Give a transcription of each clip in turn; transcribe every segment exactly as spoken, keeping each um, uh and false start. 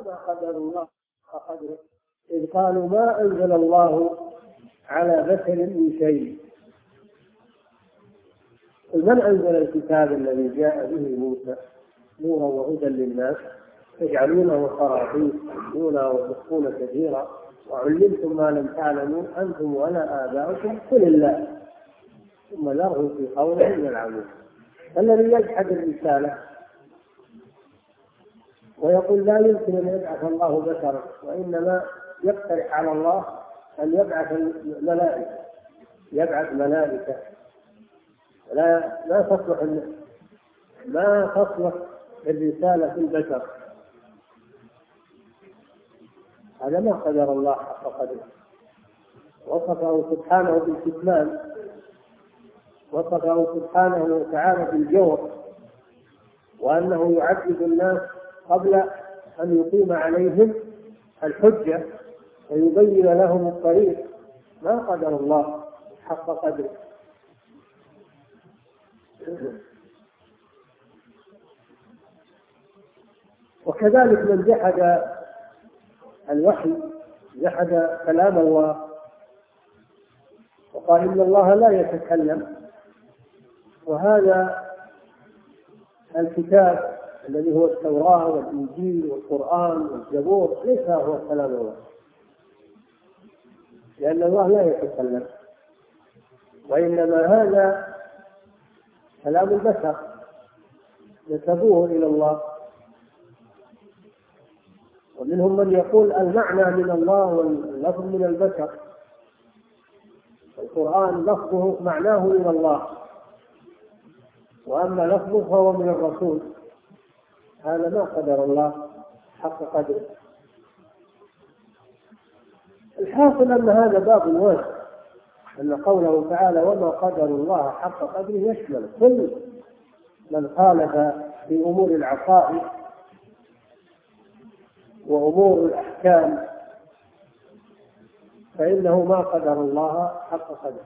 وما قدر الله حق قدره إذ قالوا ما أنزل الله على بشر من شيء. من أنزل الكتاب الذي جاء به موسى نورا وهدى للناس تجعلونه قراطيس تبدونه وتخفون كثيرا وعلمتم ما لم تعلموا أنتم ولا آباؤكم قل الله ثم ذرهم في قولهم يلعبون. الذي يجحد الرسالة ويقول لا يمكن أن يبعث الله بشرا وإنما يقترح على الله أن يبعث الملائكة يبعث ملائكة لا لا تصلح ما تصلح الرسالة في البشر. هذا ما قدر الله حق قدره. وصفه سبحانه بالكتمان وصفه سبحانه وتعالى بالجور وأنه يعذب الناس قبل أن يقيم عليهم الحجة ويبين لهم الطريق. ما قدر الله حق قدره. وكذلك من جحد الوحي جحد كلام الله وقال إن الله لا يتكلم. وهذا الكتاب الذي هو التوراة والإنجيل والقرآن والزبور ليس هو كلام الله لأن الله لا يتكلم وإنما هذا كلام البشر نسبوه إلى الله. ومنهم من يقول المعنى من الله واللفظ من البشر. القرآن لفظه معناه من الله وأما لفظه فهو من الرسول. هذا ما قدر الله حق قدره. الحاصل أن هذا باب واسع أن قوله تعالى وما قدر الله حق قدره يشمل كل من خالف في أمور العقائد وأمور الأحكام فإنه ما قدر الله حق قدره.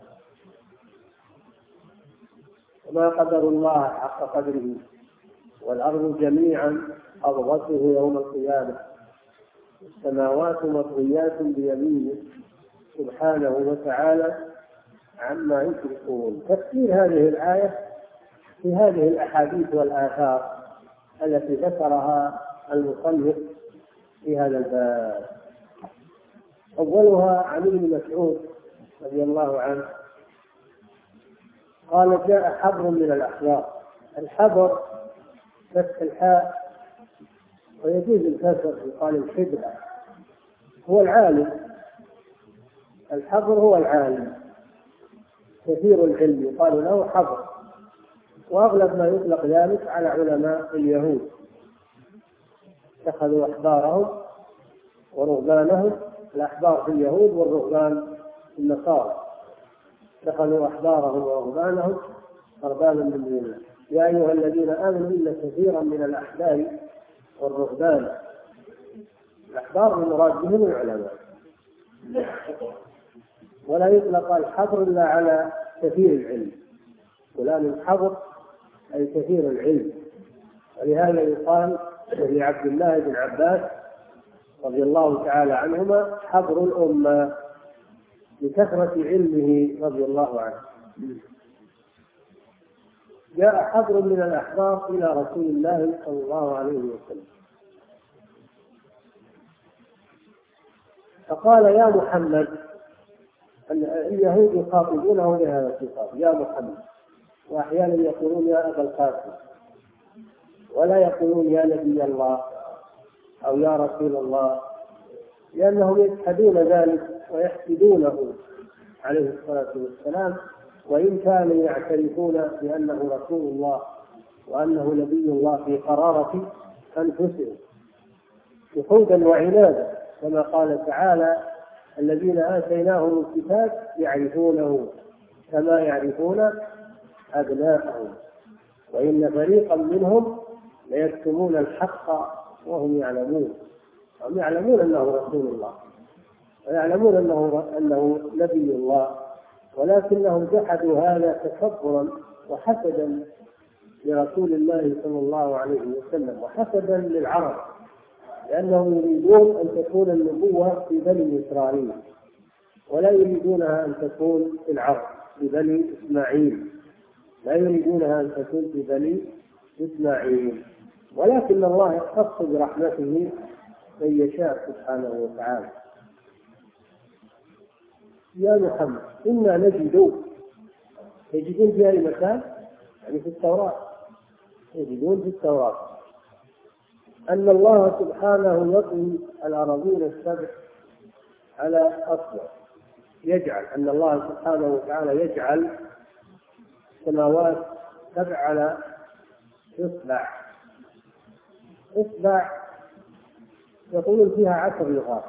وما قدر الله حق قدره والأرض جميعا قبضته يوم القيامة السماوات مطويات بيمينه سبحانه وتعالى عما يشركون. تفسير هذه الآية في هذه الأحاديث والآثار التي ذكرها المصنف في هذا الباب. أولها عن ابن مسعود رضي الله عنه قال جاء حبر من الأحبار. الحبر فتح الحاء ويجوز الكسر يقال الحبر هو العالم. الحبر هو العالم كثير العلم يقال له حبر. وأغلب ما يطلق ذلك على علماء اليهود اتخذوا أحبارهم ورهبانهم. الأحبار في اليهود والرهبان في النصارى اتخذوا أحبارهم ورهبانهم أربابا من دون الله. يا أيها الذين آمنوا إن كثيرا من الأحبار والرهبان الأحبار المراد بهم العلماء ولا يطلق الحبر إلا على كثير العلم. فلان الحبر أي كثير العلم. ولهذا يقال لعبد الله بن عباس رضي الله تعالى عنهما حبر الأمة لكثرة علمه رضي الله عنه. جاء حبر من الأحبار إلى رسول الله صلى الله عليه وسلم فقال يا محمد. اليهود يخاطبونه بهذا الخطاب يا محمد وأحيانا يقولون يا أبا القاسم ولا يقولون يا نبي الله أو يا رسول الله لأنهم يجحدون ذلك ويحسدونه عليه الصلاة والسلام وإن كانوا يعترفون بأنه رسول الله وأنه نبي الله في قرارة أنفسهم جحودا وعنادا كما قال تعالى الذين آتيناهم الكتاب يعرفونه كما يعرفون أبناءهم وإن فريقا منهم ليكتمون الحق وهم يعلمون. هم يعلمون أنه رسول الله ويعلمون أنه, أنه نبي الله ولكنهم جحدوا هذا تكبرا وحسدا لرسول الله صلى الله عليه وسلم وحسدا للعرب لأنهم يريدون أن تكون النبوة في بني إسرائيل ولا يريدونها أن تكون في العرب في بني إسماعيل، لا يريدونها أن تكون في بني إسماعيل، ولكن الله يختص برحمته من يشاء سبحانه وتعالى. يا محمد إنا نجد، يجدون في أي مكان؟ يعني في التوراة، يجدون في التوراة أن الله سبحانه يطوي الأراضين السبع على أصبع، يجعل أن الله سبحانه وتعالى يجعل السماوات سبع على إصبع. إصبع يقولون فيها عشر لغات،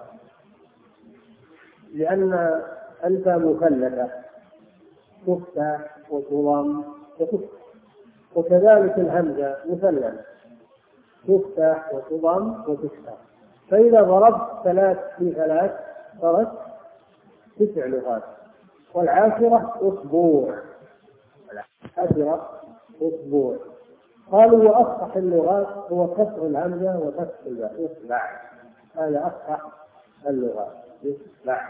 لأن أنت مثلثة تفتح وتضم وتفتح، وكذلك الهمزة مثلثة تفتح وتضم وتفتح، فإذا ضربت ثلاث في ثلاث صارت تسع لغات. والعاشرة أسبوع، العاشرة أسبوع. قالوا وأصح اللغات هو كسر الهمزة وفتح الباء، يصبع، هذا أصح اللغات، يصبع.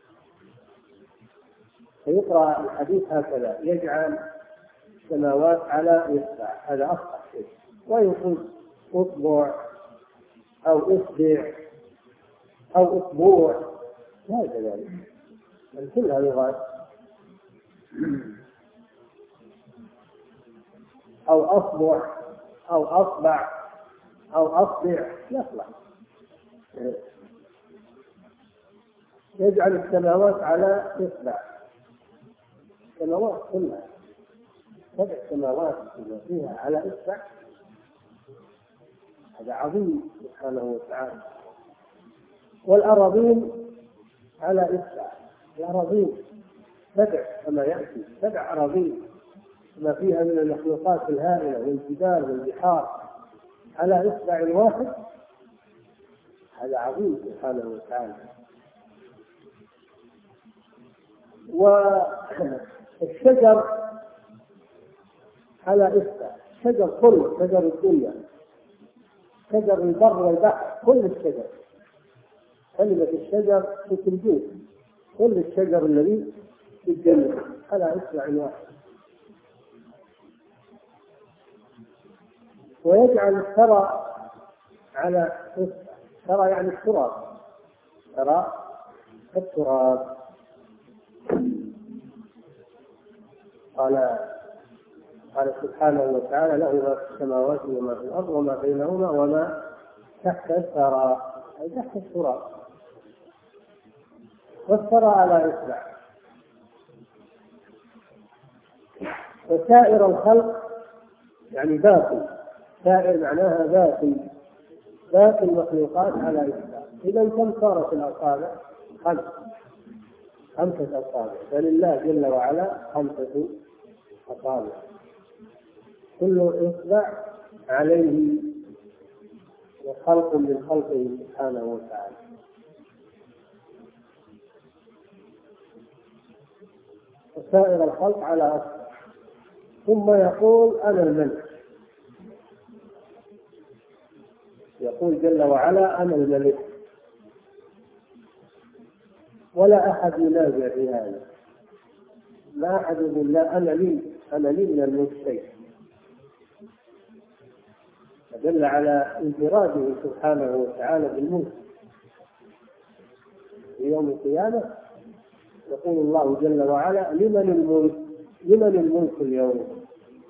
فيقرأ الحديث هكذا: يجعل السماوات على يصبع، هذا أصح شيء. ويقول أصبع أو أصبع أو أسبوع، لا كذلك، بل كلها لغات. أو أصبع أو أصبع أو أصبع يصلح. يجعل السماوات على إصبع، السماوات كلها سبع سماوات فيها على إصبع، هذا عظيم سبحانه وتعالى. والأراضين على إصبع، الأراضين سبع كما يأتي، سبع أراضين ما فيها من المخلوقات الهائلة والجبال والبحار على إصبع واحد، هذا عظيم سبحانه وتعالى. والشجر على إصبع، شجر كل شجر الدنيا، شجر البر والبحر، كل الشجر، كلمة الشجر في الجود، كل الشجر الذي في الجنة على إصبع واحد. ويجعل الثرى على إصبع، ثرى يعني التراب، ثرى التراب. قال قال سبحانه وتعالى: له ما في السماوات وما في الأرض وما بينهما وما تحت الثرى، أي تحت التراب. والثرى على إصبع. وسائر الخلق يعني باقي، سائر معناها باقي، باقي المخلوقات على إصبع. إذا كم صارت الأصابع؟ خمس، خمسة أصابع، فلله جل وعلا خمسة أصابع، كل إصبع عليه خلق من خلقه سبحانه وتعالى. وسائر الخلق على أصبع. ثم يقول: أنا الملك. يقول جل وعلا: أنا الملك، ولا أحد ينازع في هذا، لا أحد يقول لا أنا لي أنا لي من الملك شيء. فدل على انفراده سبحانه وتعالى بالملك. في يوم القيامة يقول الله جل وعلا: لمن الملك لمن الملك اليوم؟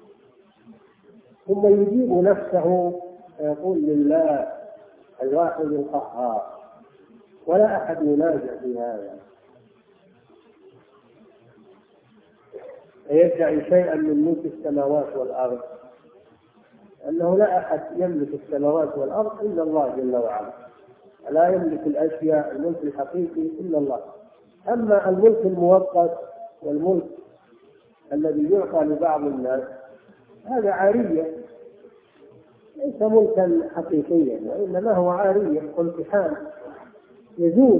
ثم يجيب نفسه فيقول: لله الواحد القهار، ولا أحد ينازع في هذا. يدعي شيئا من ملك السماوات والأرض، أنه لا أحد يملك السماوات والأرض إلا الله جل وعلا، لا يملك الأشياء الملك الحقيقي إلا الله. أما الملك المؤقت والملك الذي يعطى لبعض الناس هذا عارية، ليس ملكا حقيقيا، وإنما هو عارية وامتحان يزول.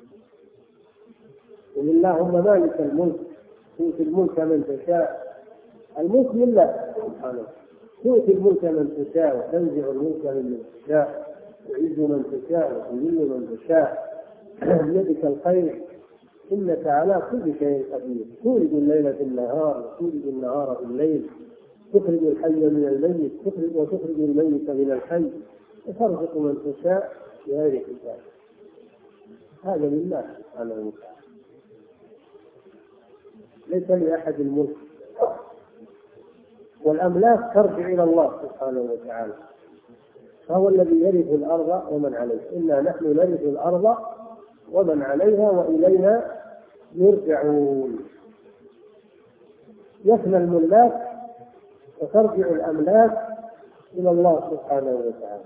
قل اللهم مالك الملك تؤتي الملك من تشاء، الملك لله سبحانه، تؤتي الملك من تشاء وتنزع الملك من تشاء تعز من تشاء وتذل من تشاء بيدك الخير إنك على كل شيء قدير. تولد الليل في النهار وتولد النهار في الليل، تخرج الحي من الميت تخرج وتخرج الميت من الحي، وترزق من تشاء بغير حساب. هذا لله سبحانه وتعالى، ليس لأحد الملك، والأملاك ترجع إلى الله سبحانه وتعالى، فهو الذي يرث الأرض ومن عليها، إنا نحن نرث الأرض ومن عليها وإلينا يرجعون. يفنى الملاك وترجع الأملاك إلى الله سبحانه وتعالى.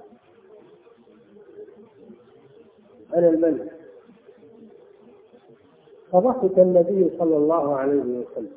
أنا الملك. فضحك النبي صلى الله عليه وسلم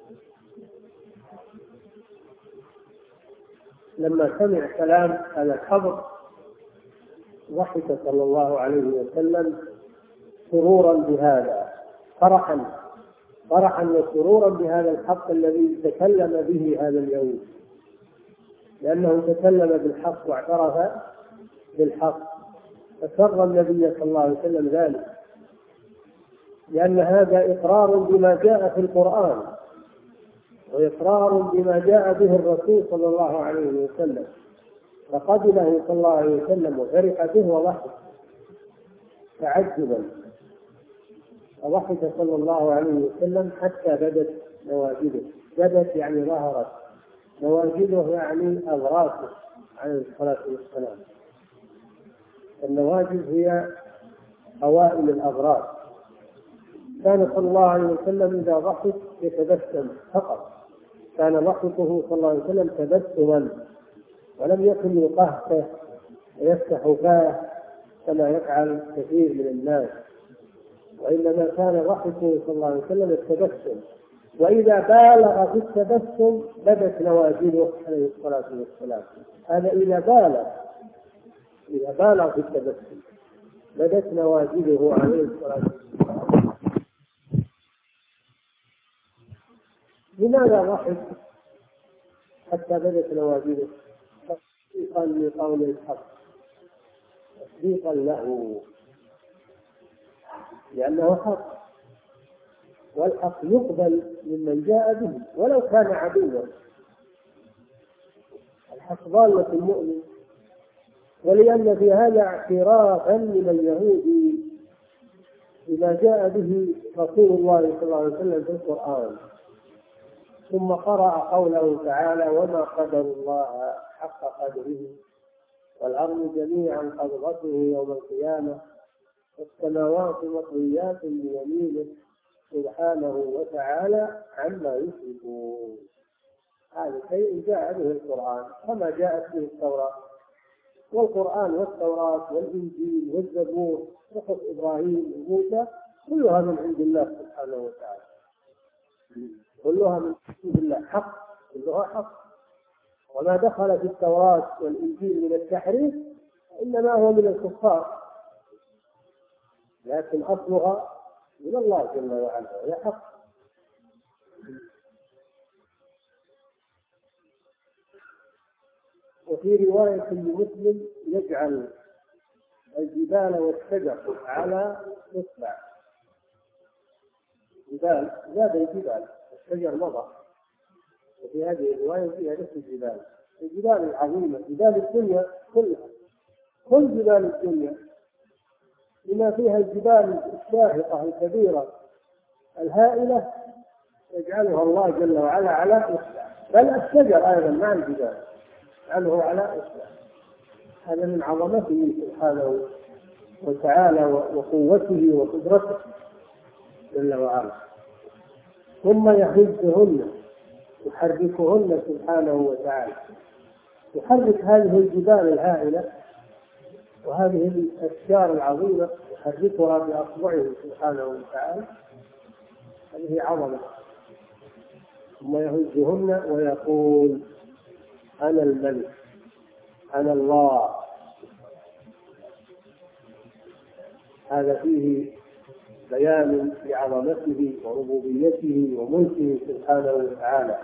لما سمع كلام على الحبر، ضحك صلى الله عليه وسلم سرورا بهذا، فرحا فرحا وسرورا بهذا الحق الذي تكلم به هذا اليوم، لأنه تكلم بالحق واعترف بالحق، فسر النبي صلى الله عليه وسلم ذلك، لأن هذا إقرار بما جاء في القرآن وإقرار بما جاء به الرسول صلى الله عليه وسلم، فقبله صلى الله عليه وسلم وفرح به وضحك تعجبا. فضحك صلى الله عليه وسلم حتى بدت نواجذه، بدت يعني ظهرت، نواجذه يعني أضراسه عليه الصلاة والسلام. النواجذ هي أوائل الأضراس. كان صلى الله عليه وسلم إذا ضحك يتبسم فقط، كان ضحكه صلى الله عليه وسلم تبسما، ولم يكن يقهقه ويفتح فاه كما يفعل كثير من الناس، وإنما كان ضحكه صلى الله عليه وسلم التبسم، وإذا بالغ في التبسم بدت نواجذه عليه الصلاة والسلام. هذا إذا بالغ إذا بالغ في التبسم بدت نواجذه عليه الصلاة والسلام. لماذا ضحك حتى بدت نواجذه؟ تصديقا لقول الحق، تصديقا له، لأنه حق، والحق يقبل ممن جاء به ولو كان عدوا. الحق ضالة المؤمن. ولأن في هذا اعترافا من اليهود بما جاء به رسول الله صلى الله عليه وسلم في القرآن. ثم قرأ قوله تعالى: وما قدر الله حق قدره والأرض جميعا قبضته يوم القيامة والسماوات مطويات بيمينه سبحانه وتعالى عما يشركون. هذا شيء جاء به القرآن كما جاءت به التوراة، والقرآن والتوراة والإنجيل والزبور وصف إبراهيم وموسى كلها من عند الله سبحانه وتعالى، كلها من عند الله حق، كلها حق. وما دخل في التوراة والإنجيل من التحريف إنما هو من الكفار، لكن أصلها من الله جل وعلا وهي حق. وفي رواية لمسلم: يجعل الجبال والشجر على إصبع. جبال زاد الجبال، الشجر مضى. وفي هذه الرواية فيها نفس الجبال، الجبال العظيمة، جبال الدنيا كلها، كل جبال الدنيا، بما فيها الجبال الشاهقة الكبيرة الهائلة يجعلها الله جل وعلا على إصبع، بل الشجر أيضا مع الجبال يجعله على إصبع. هذا من عظمته سبحانه وتعالى وقوته وقدرته جل وعلا. ثم يهزهن يحركهن سبحانه وتعالى، يحرك هذه الجبال الهائلة وهذه الأشجار العظيمة يحركها بأصبعه سبحانه وتعالى، هذه عظمة. ثم يهزهن ويقول: أنا الملك، أنا الله. هذا فيه بيان لعظمته وربوبيته وملكه سبحانه وتعالى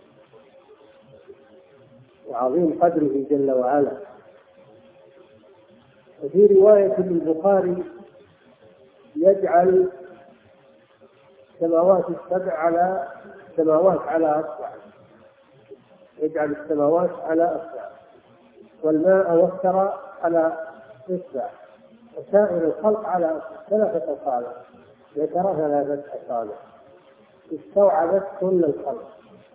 وعظيم قدره جل وعلا. وفي رواية للبخاري يجعل السماوات السبع على السماوات على أصبع، يجعل السماوات على أصبع، والماء والثرى على إصبع، وسائر الخلق على ثلاثة أصابع، ذكر ثلاثة أصابع استوعبت كل الخلق.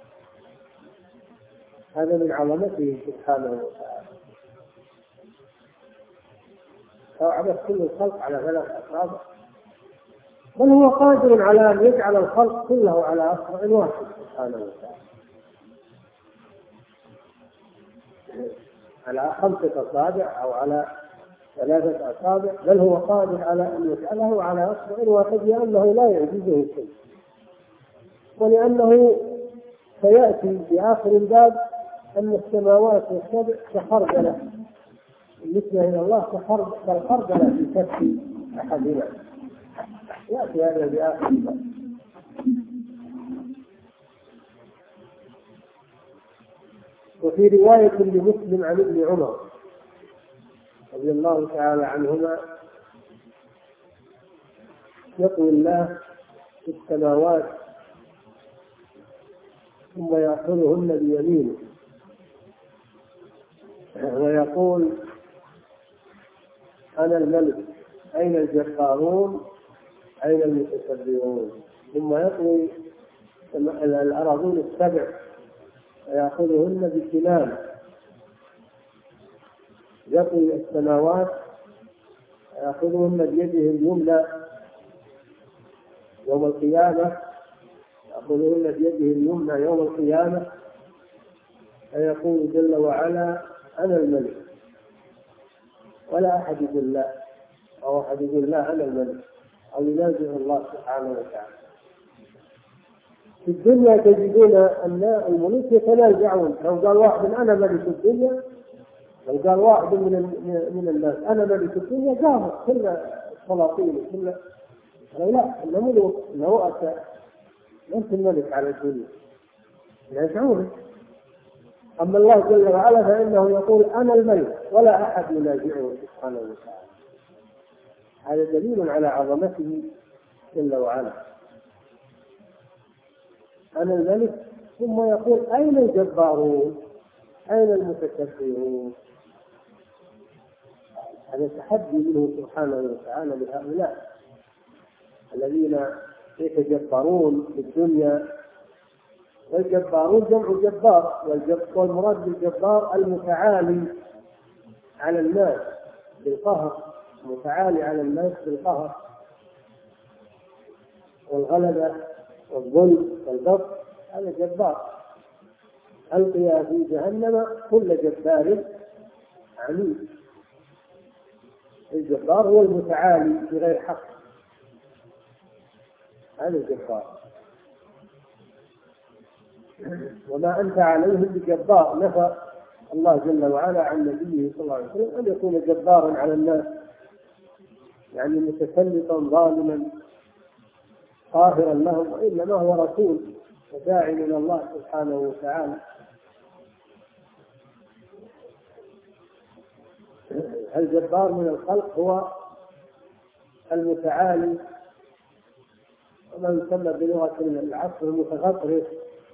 هذا من عظمته سبحانه وتعالى، استوعبت كل الخلق على ثلاث أصابع، بل هو قادر على أن يجعل الخلق كله على أصبع واحد سبحانه وتعالى، على خمسة أصابع أو على ثلاثة أصابع، بل هو قادر على أن يجعله على أصبع واحد، لأنه لا يعجزه شيء، ولأنه سيأتي في آخر الباب أن السماوات والسبع كخردلة بالنسبة إلى الله، كالخردلة في كف أحدنا، يأتي هذا في آخر الباب. وفي رواية لمسلم عن ابن عمر رضي الله تعالى عنهما يطوي الله في السماوات ثم يأخذهن بيمينه ويقول أنا الملك، أين الجبارون، أين المتكبرون، ثم يطوي الأراضين السبع ويأخذهن بسنان، يطوي السماوات ويأخذهن بيده اليمنى يوم القيامة، يأخذهن بيده اليمنى يوم القيامة، فيقول جل وعلا أنا الملك، ولا أحد يقول لا، أو أحد يقول لا أنا الملك، أو ينازع الله سبحانه وتعالى. في الدنيا تجدون أن الملوك يتنازعون، لو قال واحد أنا ملك الدنيا، لو قال واحد من من الناس أنا ملك الدنيا، قاموا كل السلاطين كل لا، إنه ملوك، إنه أتى أنت الملك على الدنيا، ينازعونه. أما الله جل وعلا فإنه يقول أنا الملك، ولا أحد ينازعه سبحانه وتعالى. هذا دليل على عظمته جل وعلا، أنا الملك، ثم يقول أين الجبارون، أين المتكبرون. هذا تحدي منه سبحانه وتعالى لهؤلاء الذين يتجبرون في الدنيا. والجبارون جمع جبار، والمراد بالجبار المتعالي على الناس بالقهر، متعالي على الناس بالقهر والغلبة والظلم والبطش، هذا جبار. ألقي في جهنم كل جبار عنيد. الجبار هو المتعالي بغير حق، هذا الجبار. وما أنت عليهم بجبار، نفى الله جل وعلا عن نبيه صلى الله عليه وسلم أن يكون جبارا على الناس، يعني متسلطا ظالما قاهرا لهم، وإنما هو رسول وداعي إلى الله سبحانه وتعالى. الجبار من الخلق هو المتعالي، وما يسمى بلغة العصر المتغطرس،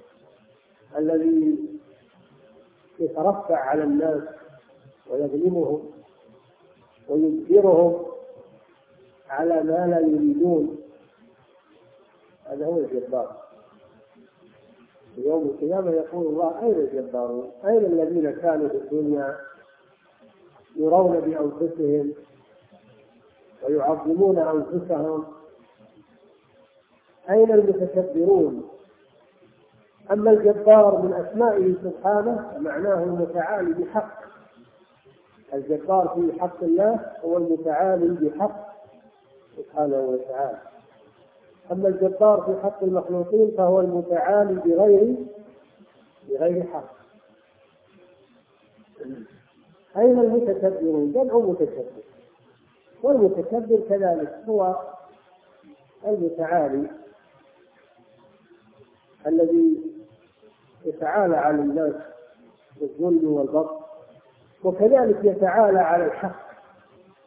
الذي يترفع على الناس ويظلمهم ويجبرهم على ما لا يريدون، هذا هو الجبار. في يوم القيامة يقول الله أين الجبارون، أين الذين كانوا في الدنيا يرون بأنفسهم ويعظمون أنفسهم، أين المتكبرون. أما الجبار من أسمائه سبحانه معناه المتعالي بحق، الجبار في حق الله هو المتعالي بحق سبحانه وتعالى. أما الجبار في حق المخلوقين فهو المتعالي بغير بغير حق. أين المتكبرون؟ جمع متكبر، والمتكبر كذلك هو المتعالي الذي يتعالى على الناس بالظلم والبطش، وكذلك يتعالى على الحق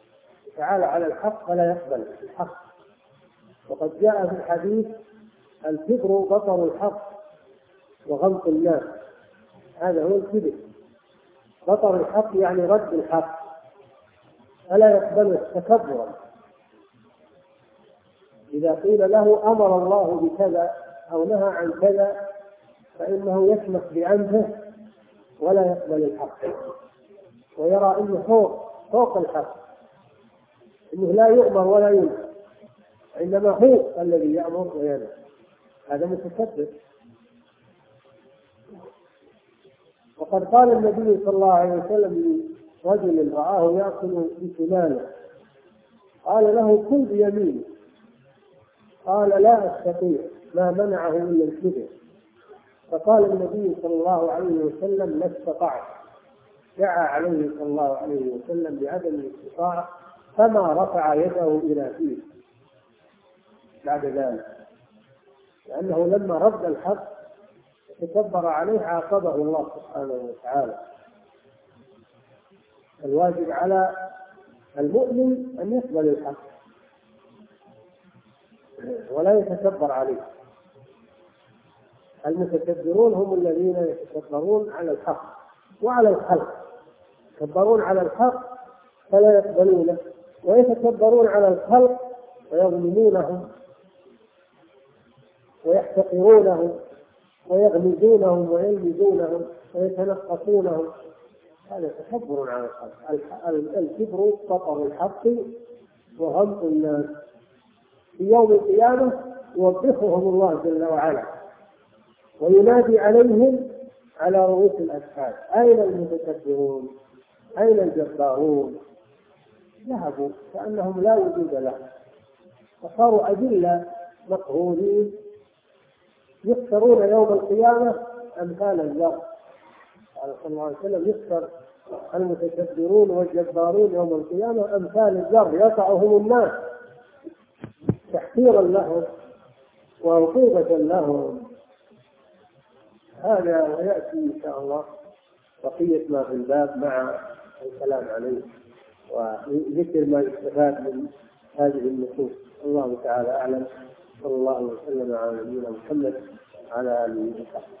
تعالى على الحق فلا يقبل الحق. وقد جاء في الحديث: الكبر بطر الحق وغمط الناس. هذا هو الكبر، بطر الحق يعني رد الحق، فلا يقبله تكبرا. إذا قيل له أمر الله بكذا أو نهى عن كذا فإنه يسمح بأنفه ولا يقبل الحق، ويرى أنه فوق فوق الحق، أنه لا يؤمر ولا ينهى، إنما هو الذي يأمر وينهى. هذا متكبر. وقد قال النبي صلى الله عليه وسلم لرجل رآه يأكل بشماله، قال له: كل بيمينه. قال: لا أستطيع، ما منعه إلا الكبر. فقال النبي صلى الله عليه وسلم: لا استطعت. دعا عليه صلى الله عليه وسلم بعدم الاستطاعة، فما رفع يده إلى فيه بعد ذلك، لأنه لما رد الحق تكبر عليه عاقبه الله سبحانه وتعالى. الواجب على المؤمن أن يقبل الحق ولا يتكبر عليه. المتكبرون هم الذين يتكبرون على الحق وعلى الخلق، يتكبرون على الحق فلا يقبلونه، ويتكبرون على الخلق ويظلمونهم ويحتقرونهم ويغمزونهم ويلمزونهم ويتنقصونهم. هذا تكبر على الخلق. الكبر بطر الحق وغمط الناس. في يوم القيامة يوبخهم الله جل وعلا وينادي عليهم على رؤوس الأشهاد: أين المتكبرون؟ أين الجبارون؟ ذهبوا كأنهم لا وجود لهم، وصاروا أذلة مقهورين يكسرون يوم القيامة أمثال الذر. قال صلى الله عليه وسلم: يكسر المتكبرون والجبارون يوم القيامة أمثال الذر، يقعهم الناس تحقيرا لهم وعقوبة لهم. هذا ويأتي إن شاء الله بقية ما في الباب مع الكلام عليه وذكر ما يستفاد من هذه النصوص. الله تعالى أعلم. صلى الله وسلم على نبينا محمد على آله وصحبه.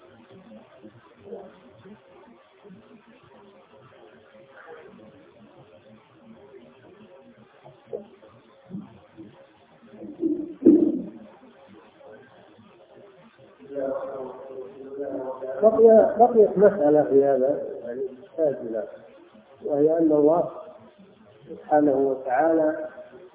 بقي بقيت مسألة في هذا يعني ساجلة، وهي أن الله سبحانه وتعالى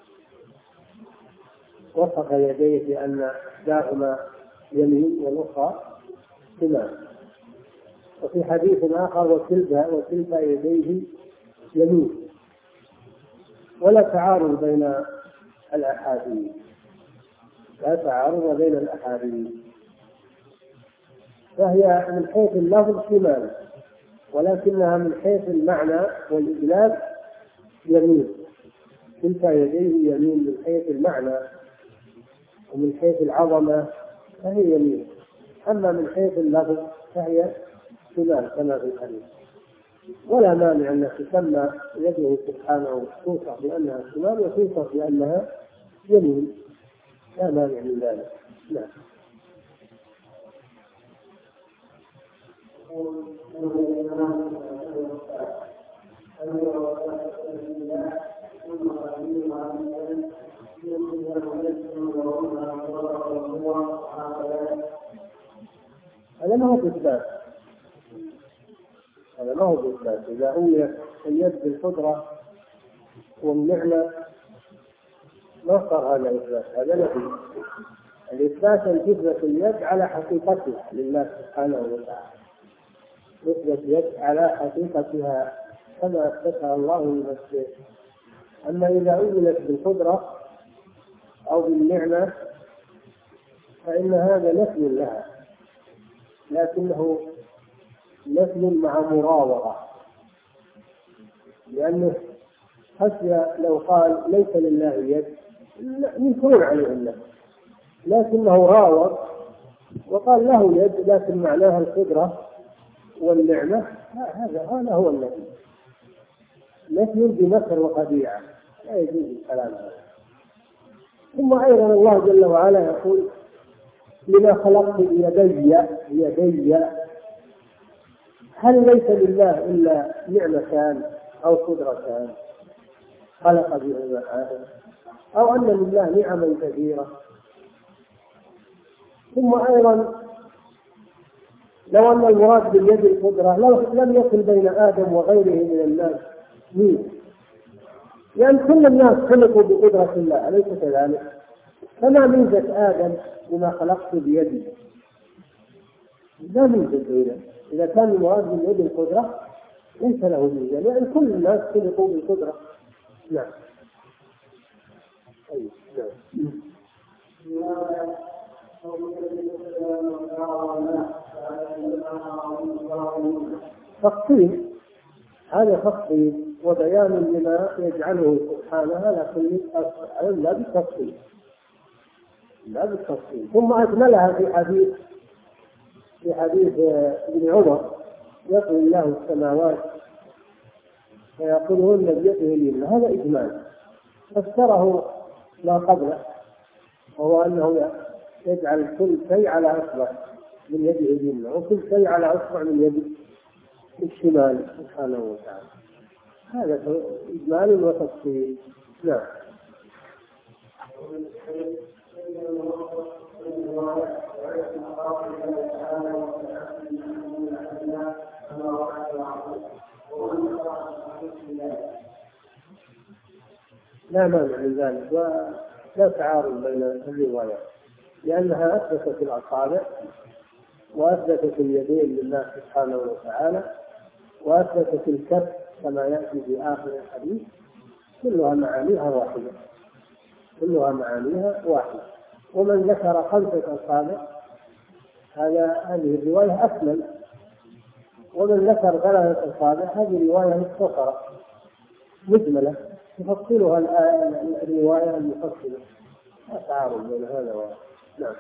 وصف يديه بأن إحداهما يمين والأخرى شمال، وفي حديث آخر: وكلتا وكلتا يديه يمين. ولا تعارض بين الأحاديث، لا تعارض بين الأحاديث، فهي من حيث اللفظ شمال، ولكنها من حيث المعنى والإدلاك يمين. كلتا يديه يمين من حيث المعنى، ومن حيث العظمة فهي يمين، أما من حيث اللفظ فهي شمال كما في الحديث. ولا مانع أن تسمى يده سبحانه توصف بأنها شمال وتوصف بأنها يمين، لا مانع من ذلك. لا. هذا ما هو إثبات، هذا ما هو إثبات. إذا أويت اليد بالقدرة والنعمة ما صار هذا إثبات، هذا نفي. الإثبات أن تثبت اليد على حقيقتها لله سبحانه وتعالى، تثبت يد على حقيقتها كما أثبتها الله لنفسه. أما إذا أولت بالقدرة أو بالنعمة فإن هذا نفي لها، لكنه نفي مع مراوغة، لأنه خشي لو قال ليس لله يد ينكرون عليه النفي، لكنه راوغ وقال له يد لكن معناها القدرة والنعمة. هذا هذا هو النفي، نفي بمكر وخديعة. لا يجوز الكلام هذا. ثم أيضا الله جل وعلا يقول لما خلقت بيدي يدي، هل ليس لله إلا نعمتان أو قدرتان خلق بهما آدم، أو أن لله نعما كثيرة؟ ثم أيضا لو أن المراد باليد القدرة لم يكن بين آدم وغيره من الناس مين، لأن يعني كل الناس خلقوا بقدرة الله أليس كذلك؟ فما ميزة آدم بما خلقت بيدي؟ لا ميزة بينه. إذا كان المراد باليد القدرة ليس له ميزة، لأن يعني كل الناس خلقوا بالقدرة. نعم. أي نعم. تفصيل، هذا تفصيل وبيان لما يجعله سبحانه على كل أفعال، لا بالتفصيل لا بالتفصيل. ثم أكملها في حديث في حديث ابن عمر يطوي الله السماوات فيقولهن بيده اليمنى، هذا إجمال فسره ما قبله، وهو أنه يجعل كل شيء على أصبع من يده اليمنى وكل شيء على أصبع من يده الشمال سبحانه وتعالى. هذا إجمال وتفصيل. نعم. لا مانع من ذلك ولا تعارض بين الروايات، لأنها أثبتت الأصابع وأثبتت اليدين لله سبحانه وتعالى وأثبتت الكف كما يأتي في آخر الحديث، كلها معانيها واحدة كلها معانيها واحدة. ومن ذكر خمسة أصابع هذا هذه الرواية أكمل، ومن ذكر ثلاثة أصابع هذه رواية مختصرة مجملة تفصلها الرواية المفصلة، لا تعارض بين هذا وهذا. نعم.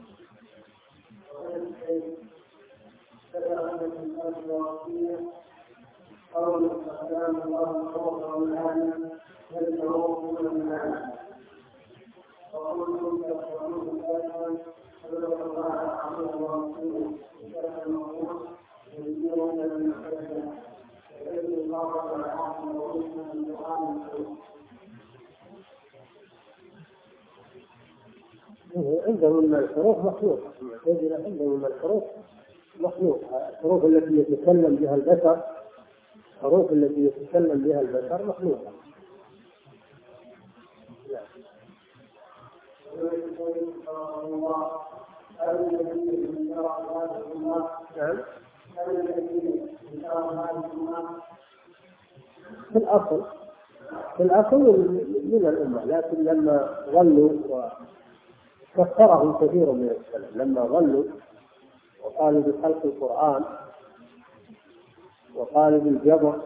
عندهم من الحروف مخلوق، عندهم من الحروف مخلوق، الحروف التي يتكلم بها البشر الحروف التي يتكلم بها البشر مخلوقة. في الأصل في الأصل من الأمة، لكن لما ظلوا وكفرهم كثير من السلف لما ظلوا وقالوا بخلق القرآن وقالوا بالجبر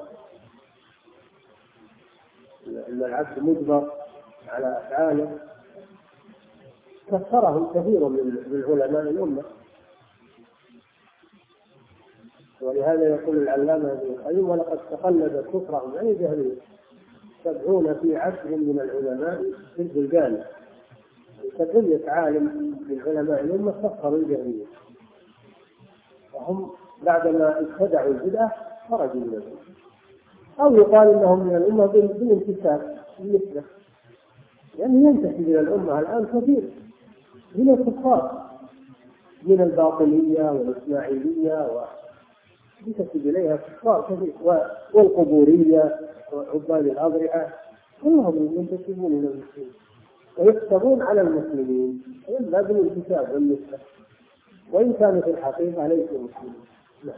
أن العبد مجبر على أفعاله، كفرهم كثير من علماء الأمة. ولهذا يقول العلامة ابن القيم ولقد تقلد كفرهم عن جهلهم سبعون في عشر من العلماء في البلدان. كبرية عالم من علماء الأمة كفروا الجهلية، وهم بعدما ابتدعوا البدعة خرجوا من الأمة، أو يقال إنهم من الأمة بالانتساب بالنسبة، لأنه ينتسب إلى الأمة الآن كثير من الكفار من الباطنية والإسماعيلية وينتسب إليها كفار كثير، والقبورية وعباد الأضرحة كلهم ينتسبون إلى المسلمين ويحسبون على المسلمين إلا بالانتساب والنسبة، وإن كانوا في الحقيقة ليسوا مسلمين. لا.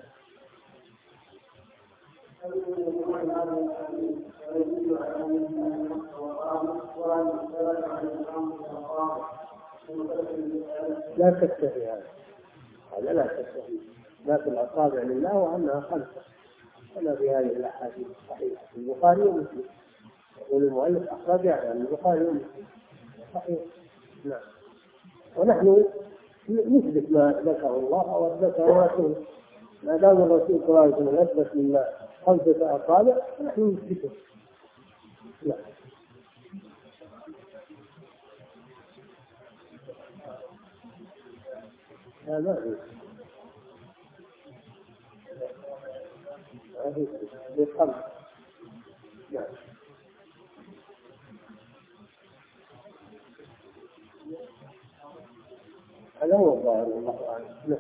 لا تكتفي هذا هذا لا تكتفي ما في الأصابع لله وأنها خمسة كما في هذه الأحاديث الصحيحة في البخاري ومسلم، يقول المؤلف أخرجها عن البخاري ومسلم صحيح. نعم. ونحن نثبت ما ذكره الله وذكره رسوله، ما دام الرسول صلى الله عليه وسلم أثبت لله خمسة أصابع نحن نثبته. لا. لا ما في ما في بالخمس. نعم هذا هو الظاهر والله أعلم.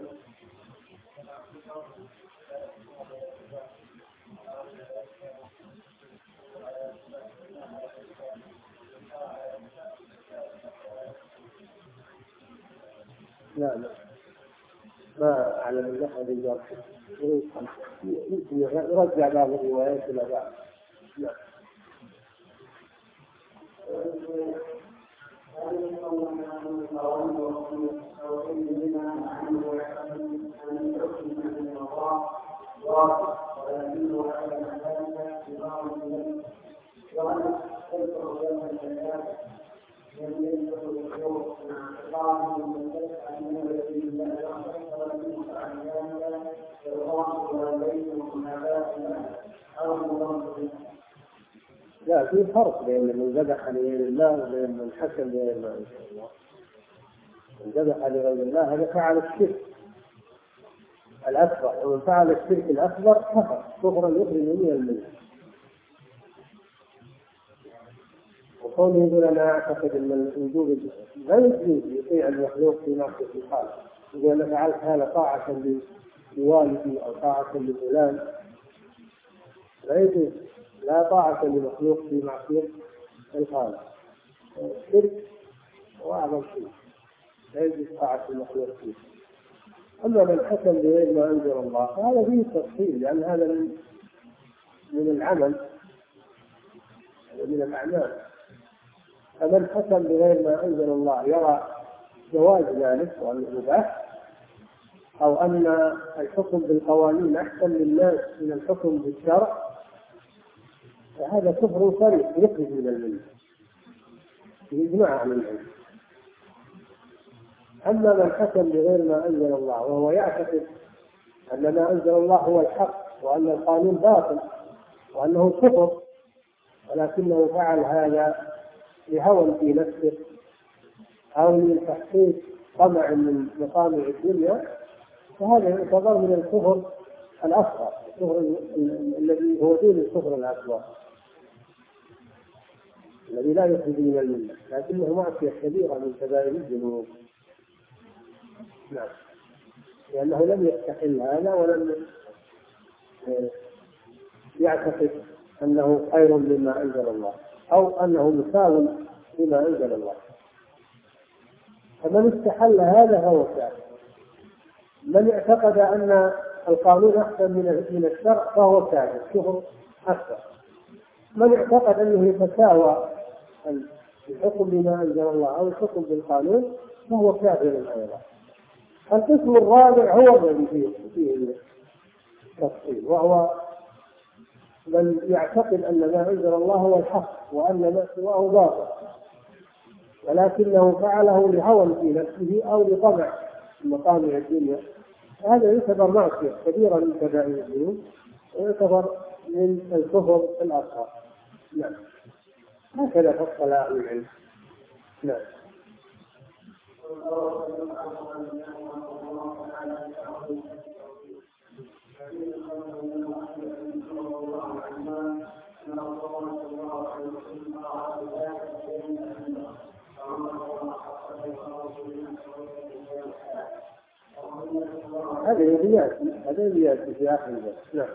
لا لا ما أعلم أن أحد يرجع يمكن يرجع بعض الروايات إلى بعض. لا لا في فرق بين من ذبح لغير الله وبين من حكم بغير ما أنزل الله. من ذبح لغير الله هذا فعل الشرك الأكبر، ومن فعل الشرك الأكبر كفر كفرا يخرج من الملة. وقوله يقول أنا أعتقد أن الوجوب لا يجوز يطيع المخلوق في معصية الخالق، يقول أنا فعلت هذا طاعة لوالدي أو طاعة لفلان، لا يجوز، لا طاعة لمخلوق في معصية الخالق. الشرك هو أعظم شيء لا يجوز طاعة المخلوق فيه. أما من حكم بغير ما أنزل الله فهذا فيه تفصيل، لأن هذا من من العمل من الأعمال. فمن حكم بغير ما أنزل الله يرى جواز ذلك وأنه مباح، أو أن الحكم بالقوانين أحسن للناس من الحكم بالشرع، فهذا كفر صريح يخرج من الملة بإجماع عن العلم. أما من حكم بغير ما أنزل الله وهو يعتقد أن ما أنزل الله هو الحق وأن القانون باطل وأنه كفر، ولكنه فعل هذا لهوى في نفسه أو لتحقيق طمع من مطامع الدنيا، فهذا يعتبر من الكفر الأصغر، الكفر الذي هو دون الكفر الأكبر الذي لا يخرج من الملة، لكنه معصية كبيرة من كبائر الذنوب. نعم، لأنه لم يستحل هذا ولم يعتقد أنه خير مما أنزل الله أو أنه مساو لما أنزل الله. فمن استحل هذا هو كافر. من اعتقد أن القانون أحسن من الشرع فهو كافر كفر أكبر. من اعتقد أنه يتساوى الحكم بما أنزل الله أو الحكم بالقانون فهو كافر أيضا. القسم الرابع هو الذي فيه التفصيل، وهو من يعتقد أن ما أنزل الله هو الحق وأن ما سواه باطل، ولكنه فعله لهوى في نفسه أو لطمع مطامع الدنيا، هذا يعتبر معصية كبيرة من كبائر الذنوب ويعتبر من الكفر الأصغر. نعم، هكذا فصل أهل العلم. نعم. هذا يأتي هذا يأتي في آخر الباب. نعم.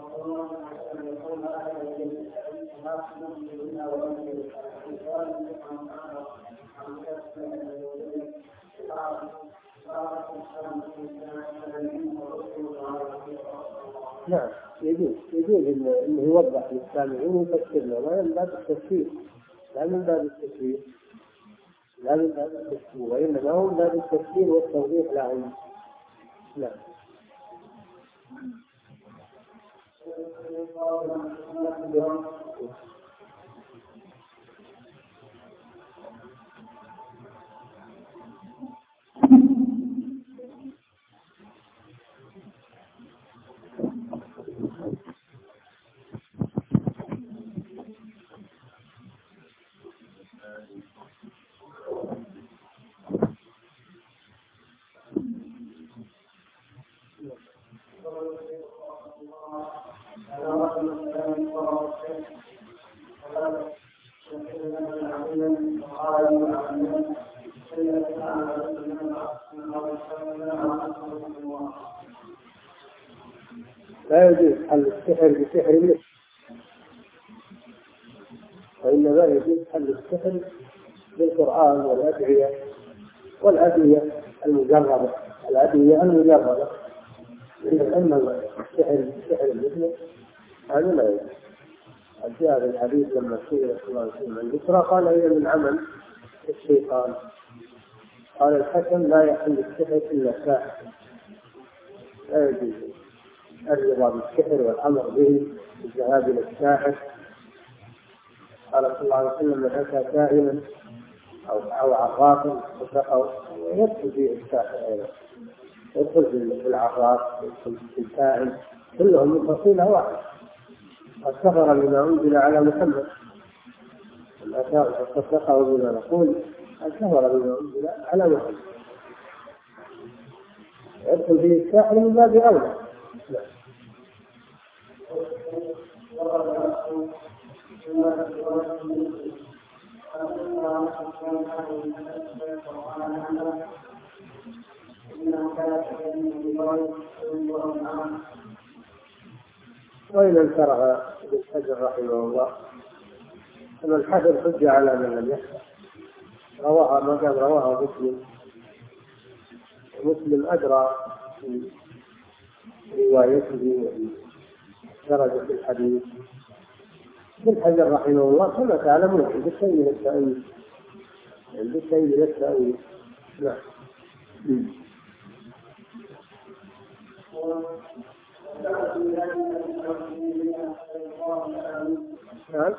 نعم يجوز يجوز انه يوضح للسامعين ويفسر له، لا من باب التفسير لا من باب التفسير لا من باب التفسير وإنما هو من باب التفسير والتوضيح لهم. نعم. لا يجوز حل السحر بسحر مثل، وإنما يجوز حل السحر بالقرآن والأدعية والأدوية المجربة، الأدوية المجربة. أما السحر السحر مثل هذا لا يجوز. جاء في الحديث لما سئل صلى الله عليه وسلم عن البشرى قال هي من عمل الشيطان. قال الحسن لا يحل السحر إلا ساحر، لا يجوز الرضا بالسحر والأمر به بالذهاب إلى الساحر. قال صلى الله عليه وسلم من أتى كاهنا أو أو عرافا فسقوا، يدخل فيه الساحر أيضا، يدخل في العراف يدخل في الكاهن، كلهم من فصيلة واحدة. السفر بما أنزل على محمد الأشياء فسقوا بما نقول السفر بما أنزل على محمد، يدخل فيه الساحر من باب أولى. وإن انكرها ابن حجر رحمه الله أن الحجر حجة على من لم يحفظ، رواها ما كان رواها مسلم، مسلم أدرى في روايته درجة في الحديث. ابن حجر رحمه الله كما تعلمون عند شيء من التأويل، عند شيء من التأويل. نعم. نعم.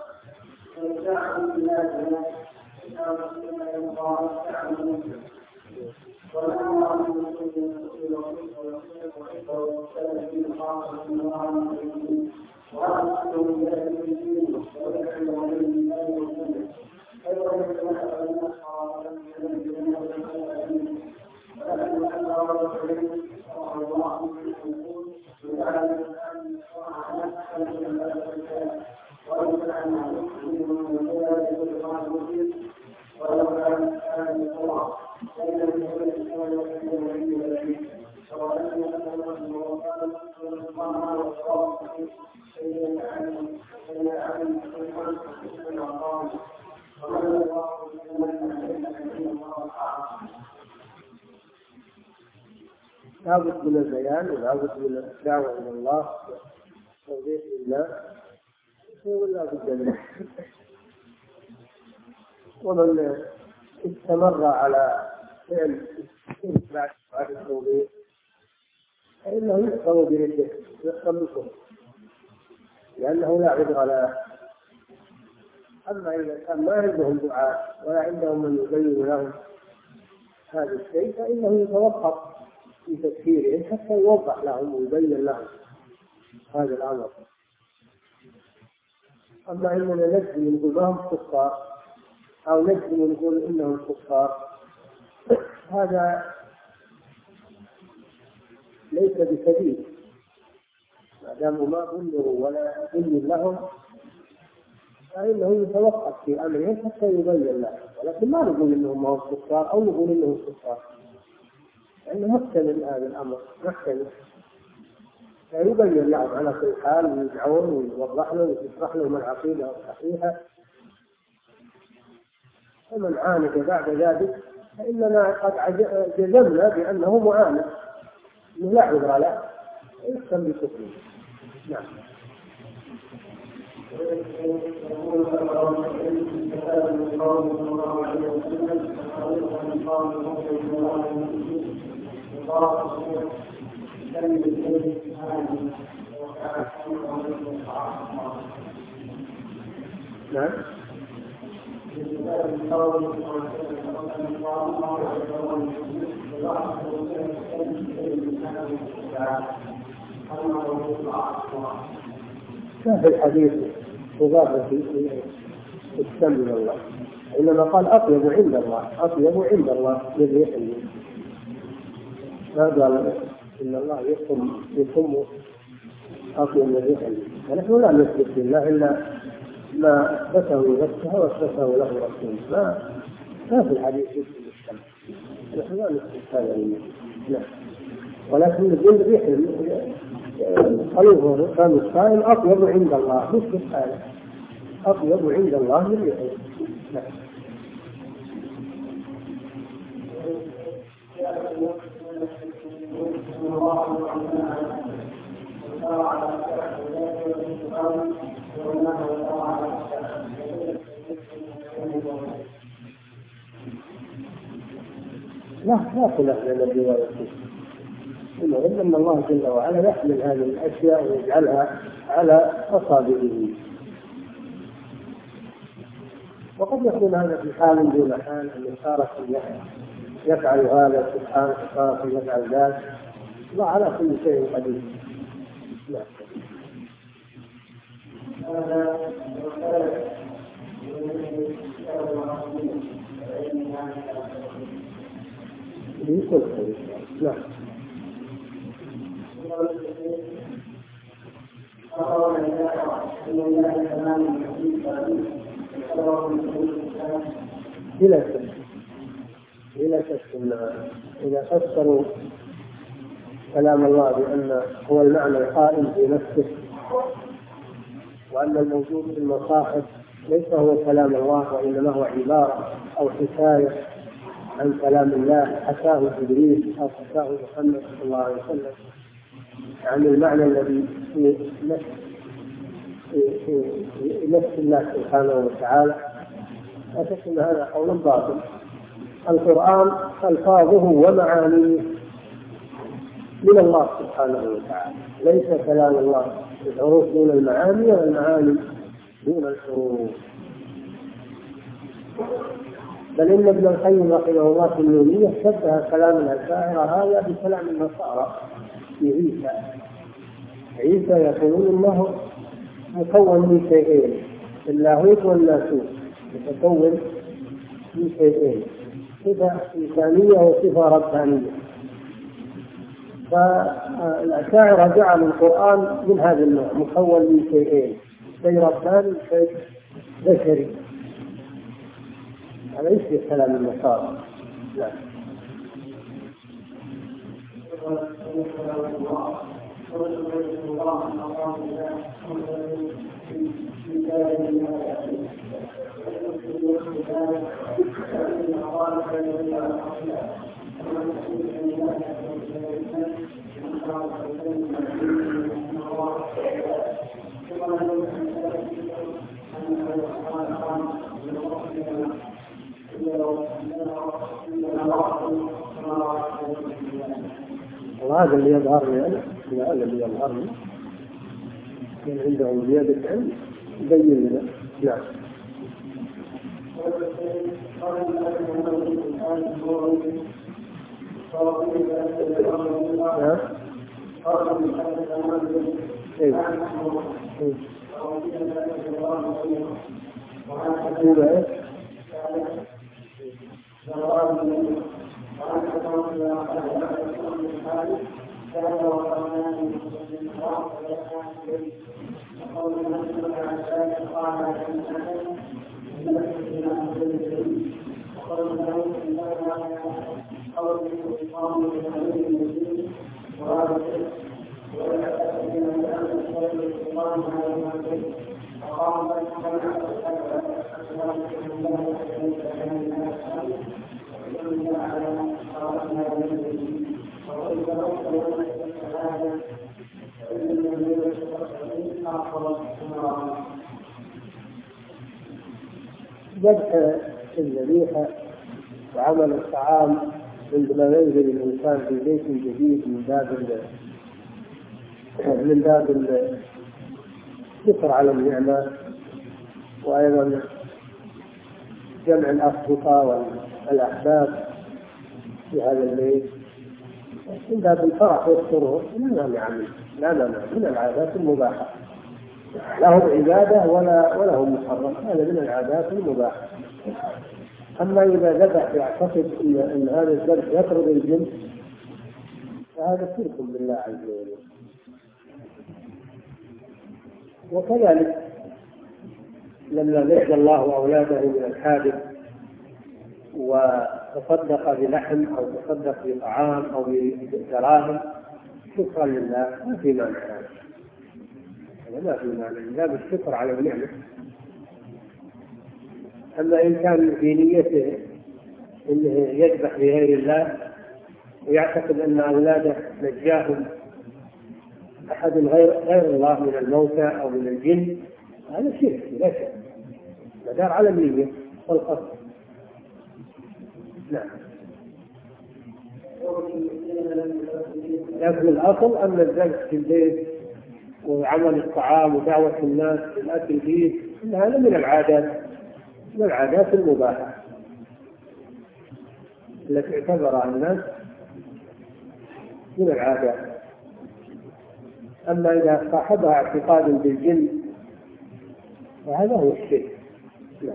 لابد من البيان ولابد من الدعوة إلى الله وتوضيح الله، ولا بد منه. ومن استمر على فعل بعد التوضيح فإنه يحكم برده، يحكم بكم، لأنه لا عذر له. أما إذا كان ما عندهم دعاء ولا عندهم من يبين لهم هذا الشيء فإنه يتوقف في تفكيرهم حتى يوضح لهم ويبين لهم هذا الأمر. أما إننا نجزم نقول لهم كفار أو نجزم نقول إنهم كفار، هذا ليس بسبيل، ما داموا ما بلغوا ولا بين لهم فإنه يتوقف في أمرهم حتى يبين لهم. ولكن ما نقول إنهم هم كفار أو نقول إنهم كفار، لأنه محتمل هذا الأمر، محتمل فيبين لهم على كل حال ويدعون ويوضح لهم ويشرح لهم العقيدة الصحيحة. ومن عاند بعد ذلك فإننا قد جزمنا بأنه معاند، إنه لا عذر له يحكم بكفره. نعم. نعم. كان في الحديث إضافة في السم من الله، إنما قال أطيب عند الله، أطيب عند الله للريح. ما قال إن الله يحكم يحكم أطيب من الريح، ونحن لا نثبت لله إلا ما أثبته لنفسه وأثبته له رسوله، ما ما في الحديث يثبت الشمس، نحن لا نثبت هذا لله. نعم. ولكن الجن ريح قالوا كان الصائم أطيب عند الله، مش هذا أطيب عند الله من ريحه. نعم. لا لا خلاف بين النبي والرسول، المهم أن الله جل وعلا يحمل هذه الأشياء ويجعلها على أصابعه، وقد يكون هذا في حال دون حال، أن تارة يفعل هذا سبحانه وتارة يفعل ذلك، الله على كل شيء قدير. لا. لا. بلا شك بلا شك أن إذا فسروا كلام الله بأن هو المعنى القائم في نفسه، وأن الموجود في المصاحف ليس هو كلام الله وإنما هو عبارة أو حكاية عن كلام الله حكاه جبريل أو حكاه محمد صلى الله عليه وسلم، عن المعنى الذي في نفس في نفس الله سبحانه وتعالى، لا شك أن هذا قول باطل. القرآن ألفاظه ومعانيه من الله سبحانه وتعالى، ليس كلام الله، الحروف دون المعاني والمعاني دون الحروف. بل إن ابن القيم رحمه الله في النونية شبه كلام الأشاعرة هذا بكلام النصارى في عيسى. عيسى يقولون إنه مكون من شيئين، اللاهوت والناسوت، متكون من شيئين، صفة إنسانية وصفة ربانية. فالأشاعرة جعلوا القرآن من هذا النوع، مكون من شيئين، شيء رباني وشيء بشري. هذا ليس كلام النصارى. لا. وهذا اللي يظهر لي أنا، هذا اللي يظهر لي من عندهم زيادة علم يبين لنا. نعم. ذبح الذبيحة وعمل الطعام عندما ينزل الإنسان في بيت جديد من باب من باب الشكر على النعمة، وأيضا جمع الأصدقاء والأحباب في هذا البيت من باب الفرح والسرور، لا نعم لا لا من العادات المباحة، لهم عبادة ولا ولهم محرم، هذا من العادات المباحة. أما إذا ذبح يعتقد إن, إن هذا الذبح يطرد الجن فهذا شرك بالله عز وجل. وكذلك لما نجى الله أولاده من الحادث وتصدق بلحم أو تصدق بطعام أو بدراهم شكرا لله، ما في مانع هذا، ما في مانع لا بالشكر على النعمة. أما إن كان في نيته أنه يذبح لغير الله ويعتقد أن أولاده نجاهم أحد غير غير الله من الموتى أو من الجن، هذا شرك لا شك، مدار على النية والقصد. نعم. لكن الأصل أن الذبح في البيت وعمل الطعام ودعوة الناس الأكل فيه هذا من العادات، من العادات المباحة التي اعتبرها الناس من العادات. أما إذا صاحبها اعتقاد بالجن فهذا هو الشرك. نعم.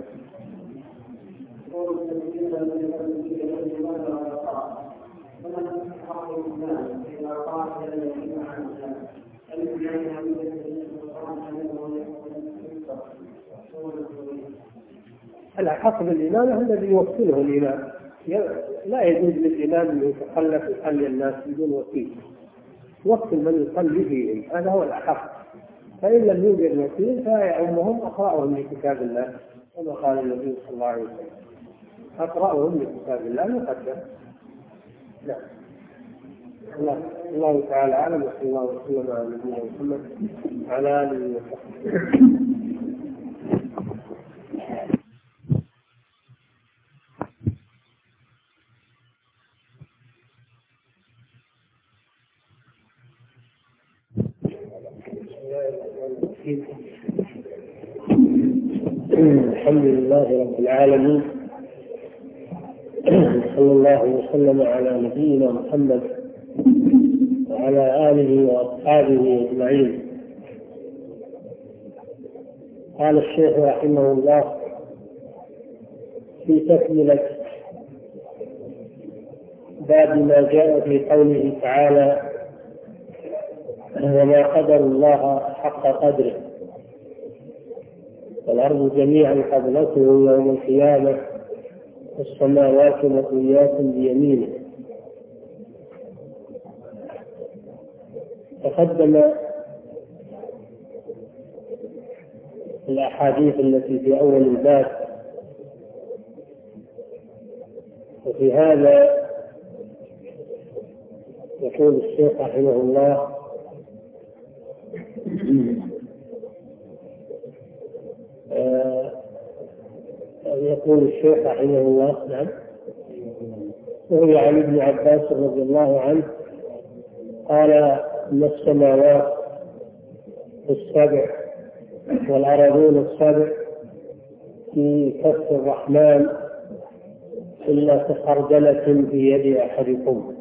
الحق بالإمام هو الذي يوكله الإمام، لا يجوز للإمام أن يتخلف يصلي الناس بدون وكيل، وكل من يصلي فيهم، هذا هو الأحق. فإن لم يوجد وكيل فيعمهم أقرأهم لكتاب الله كما قال النبي صلى الله عليه وسلم، أقرأهم لكتاب الله مقدم. لا. الله, الله تعالى أعلم، وصلى الله وسلم على نبينا محمد وعلى آله وصحبه. الحمد لله رب العالمين، صلى الله وسلم على نبينا محمد وعلى آله وأصحابه أجمعين. قال الشيخ رحمه الله في تكملة باب ما جاء في قوله تعالى: وما قدر الله حق قدره والأرض جميعا قبضته يوم القيامة والسماوات مطويات بيمينه. تقدم الأحاديث التي في أول الباب، وفي هذا يقول الشيخ رحمه الله: يقول الشيخ رحمه الله نعم وهو عن ابن عباس رضي الله عنه قال: إن السماوات السبع والأراضين السبع في كف الرحمن إلا كخردلة في يد أحدكم.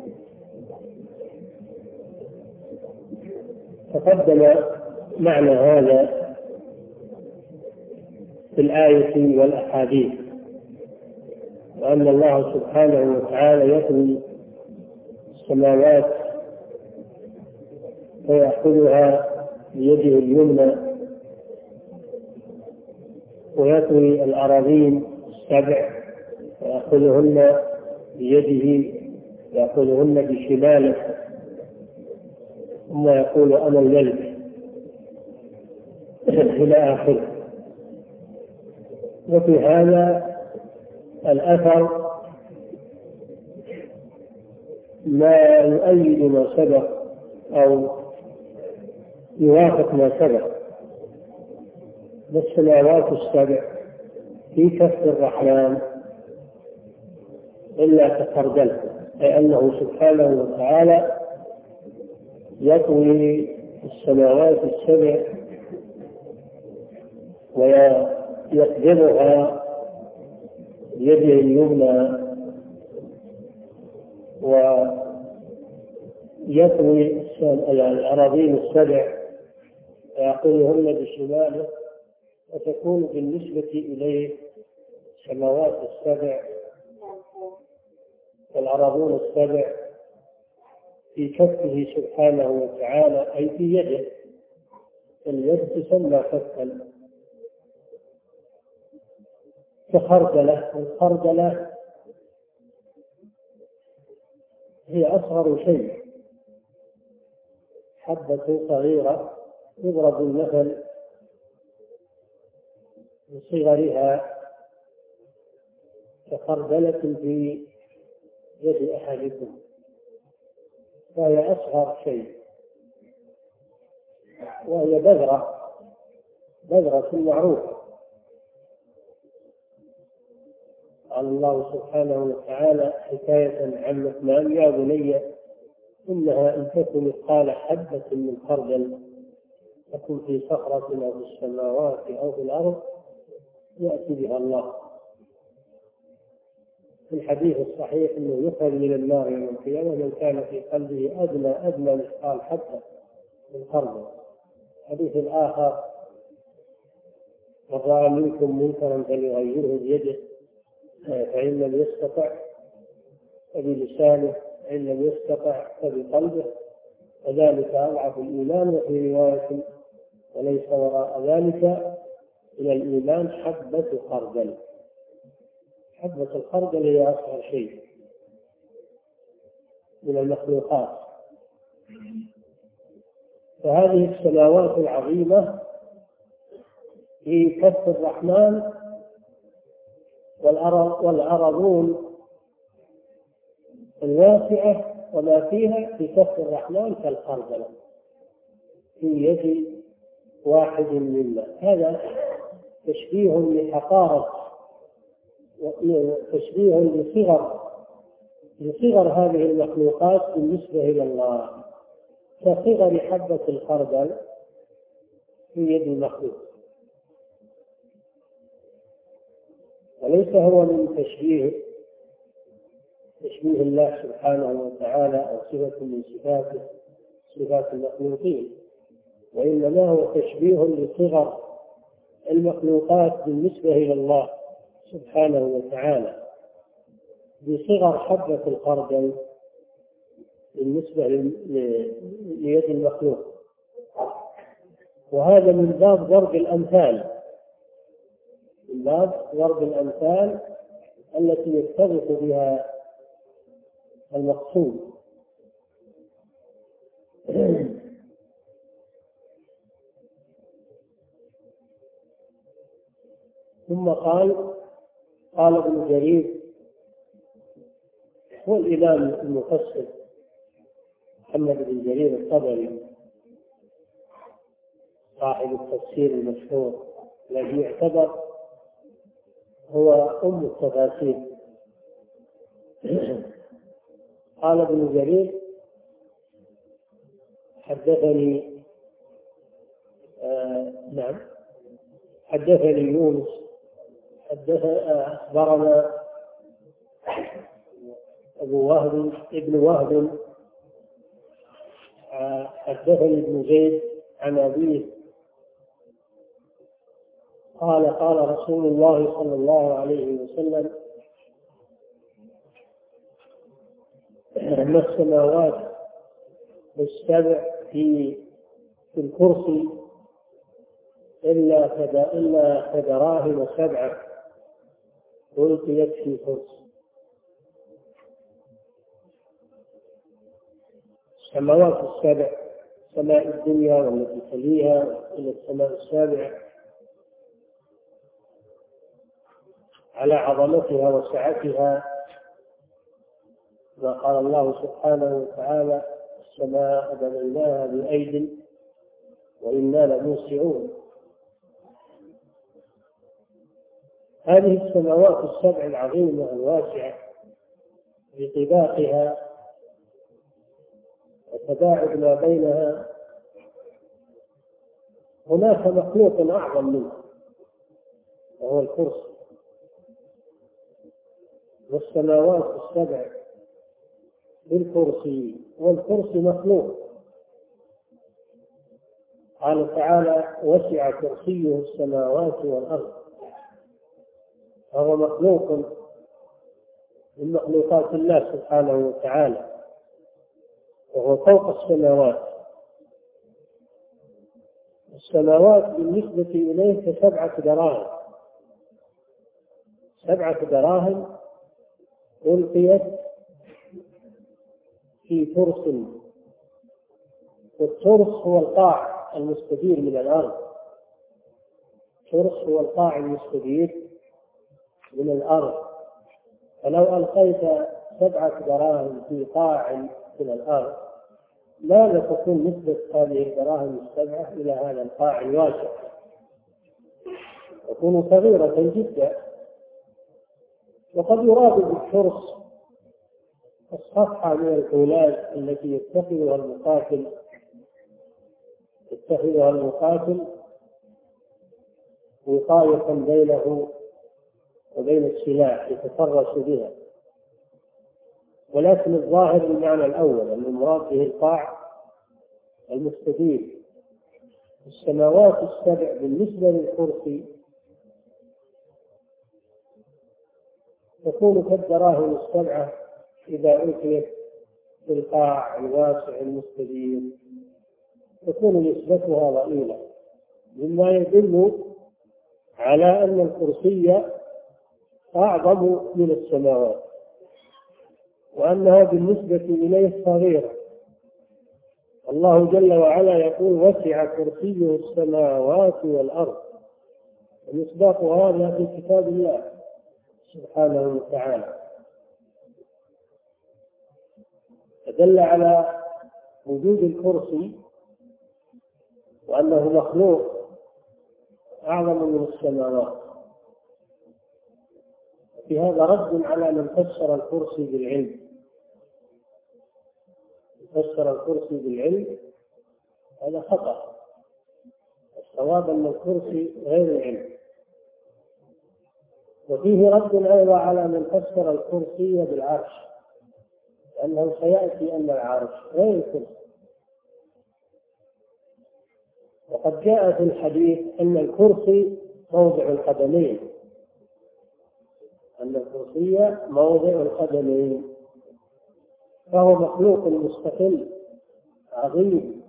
تقدم معنى هذا في الآية والأحاديث، وأن الله سبحانه وتعالى يطوي السماوات ويأخذها بيده اليمنى، ويطوي الأراضين السبع ويأخذهن بيده يأخذهن بشماله، ثم يقول: أنا الملك، إلى آخره. وفي هذا الأثر ما يؤيد ما سبق أو يوافق ما سبق. السماوات السبع في كف الرحمن إلا كخردلة، أي أنه سبحانه وتعالى يطوي السماوات السبع ويقبضها بيده اليمنى ويطوي الأراضين السبع ويأخذهن بشماله، وتكون بالنسبة إليه السماوات السبع والأراضين السبع في كفه سبحانه وتعالى، أي في يده. اليد تسمى كفا، كخردلة. الخردلة هي أصغر شيء، حبة صغيرة يضرب المثل بصغرها كخردلة في يد أحدكم، فهي أصغر شيء، وهي بذرة بذرة معروفة. قال الله سبحانه وتعالى حكاية عن لقمان: يا بني إنها إن تكن مثقال حبة من خردل تكن في صخرة أو في السماوات أو في الأرض يأتي بها الله. في الحديث الصحيح أنه يخرج من النار يوم القيامة من كان في قلبه أدنى أدنى مثقال حبة من خردل. الحديث الآخر: من رأى منكم منكرا فليغيره بيده، فإن لم يستطع فبلسانه، فإن لم يستطع فبقلبه، وذلك أضعف الإيمان. وفي رواية: وليس وراء ذلك من الإيمان حبة خردل. حبة الخردل هي أصغر شيء من المخلوقات. فهذه السماوات العظيمة في كف الرحمن، والأرضون الواسعة وما فيها في كف الرحمن كالخردل في يد واحد منا. هذا تشبيه لحقارة، تشبيه لصغر لصغر هذه المخلوقات بالنسبة إلى الله، كصغر حبة الخردل في يد المخلوق. وليس هو من تشبيه تشبيه الله سبحانه وتعالى أو صفة من صفاته صفات المخلوقين، وإنما هو تشبيه لصغر المخلوقات بالنسبة إلى الله سبحانه وتعالى، بصغر حبة الخردل بالنسبة ليد المخلوق. وهذا من باب ضرب الأمثال، من باب ضرب الأمثال التي يتفق بها المقصود. ثم قال قال ابن جرير، هو الإمام المفسر محمد بن جرير الطبري صاحب التفسير المشهور الذي يعتبر هو أم التفاسير. قال ابن جرير: حدثني آه نعم حدثني يونس حدث أخبرنا أبو وهب ابن وهب حدثني ابن زيد عن أبيه قال: قال رسول الله صلى الله عليه وسلم: ما السماوات السبع في في الكرسي إلا كدراهم سبعة ألقيت في كرسي. السماوات السبع، سماء الدنيا والتي تليها إلى السماء السابعة، على عظمتها وسعتها، ما قال الله سبحانه وتعالى: السماء بنيناها بأيد وإنا لموسعون. هذه السماوات السبع العظيمة الواسعة بطباقها وتباعد ما بينها، هناك مخلوق أعظم منه وهو الكرسي. والسماوات السبع بالكرسي، والكرسي مخلوق. قال تعالى: وسع كرسيه السماوات والأرض. فهو مخلوق من مخلوقات الله سبحانه وتعالى، وهو فوق السماوات. السماوات بالنسبة إليه كسبعة دراهم، سبعة دراهم ألقيت في ترس، والترس هو القاع المستدير من الأرض. الترس هو القاع المستدير من الأرض. فلو ألقيت سبعة دراهم في قاع من الأرض لا تكون نسبة هذه الدراهم السبعة إلى هذا القاع الواسع، تكون صغيرة جدا. وقد يراد بالترس الصفحة من الفولاذ التي يتخذها المقاتل يتخذها المقاتل وقاية بينه وبين السلاح يتفرس بها، ولكن الظاهر المعنى الأول أن المراد به القاع المستدير. السماوات السبع بالنسبة للكرسي تكون كالدراهم السبعة إذا ألقيت في القاع الواسع المستدير، تكون نسبتها ضئيلة، مما يدل على أن الكرسي أعظم من السماوات، وأنها بالنسبة إليه صغيرة. الله جل وعلا يقول وسع كرسيه السماوات والأرض، ومصداق هذا في كتاب الله سبحانه وتعالى، فدل على وجود الكرسي وأنه مخلوق أعظم من السماوات. في هذا رد على من فسر الكرسي بالعلم، فسر الكرسي بالعلم هذا خطأ. الصواب أن الكرسي غير العلم. وفيه رد أيضا على من فسر الكرسي بالعرش، لأنه سيأتي أن العرش غير الكرسي. وقد جاء في الحديث أن الكرسي موضع القدمين، أن الكرسي موضع القدمين، فهو مخلوق مستقل عظيم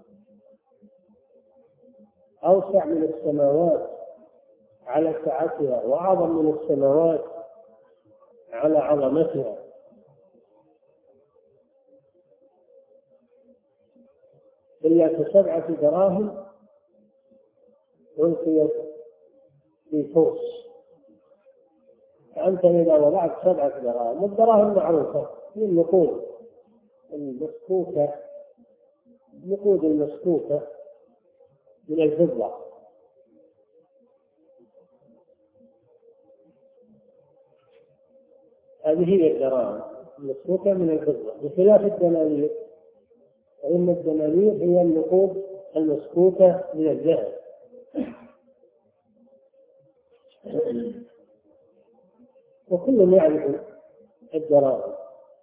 أوسع من السماوات على سعتها، وأعظم من السماوات على عظمتها. إلا كسبعة دراهم ألقيت في ترس. فأنت إذا وضعت سبعة دراهم، والدراهم معروفة من النقود المسكوكة، النقود المسكوكة من الفضة، هذه هي الدراهم المسكوكة من الفضة، بخلاف الدنانير، فإن الدنانير هي النقود المسكوكة من الذهب. وكل يعرف الدراهم،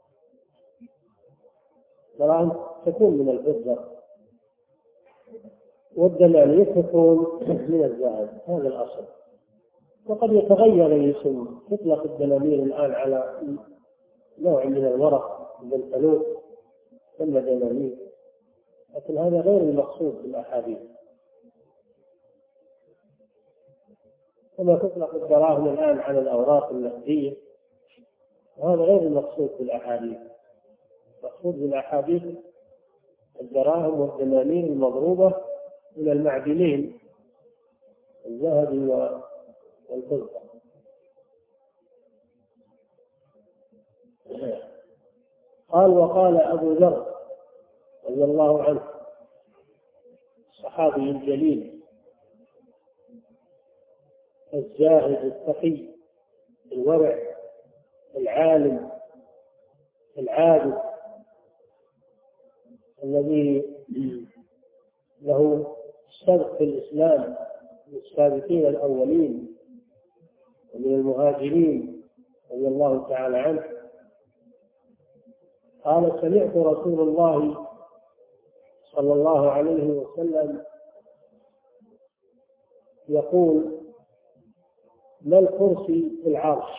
الدراهم تكون من الفضة والدنانير تكون من الذهب، هذا الأصل. وقد يتغير الاسم، تطلق الدنانير الآن على نوع من الورق بالفلوس ثم دنانير، لكن هذا غير المقصود بالأحاديث. كما تطلق الدراهم الآن على الأوراق النقدية، وهذا غير المقصود بالأحاديث. المقصود بالأحاديث الدراهم والدنانير المضروبة من المعدنين الذهب والفضة. قال وقال أبو ذر رضي الله عنه الصحابي الجليل الزاهد التقي الورع العالم العابد الذي له السبق في الإسلام من السابقين الأولين ومن المهاجرين رضي الله تعالى عنه، قال سمعت رسول الله صلى الله عليه وسلم يقول ما الكرسي في العرش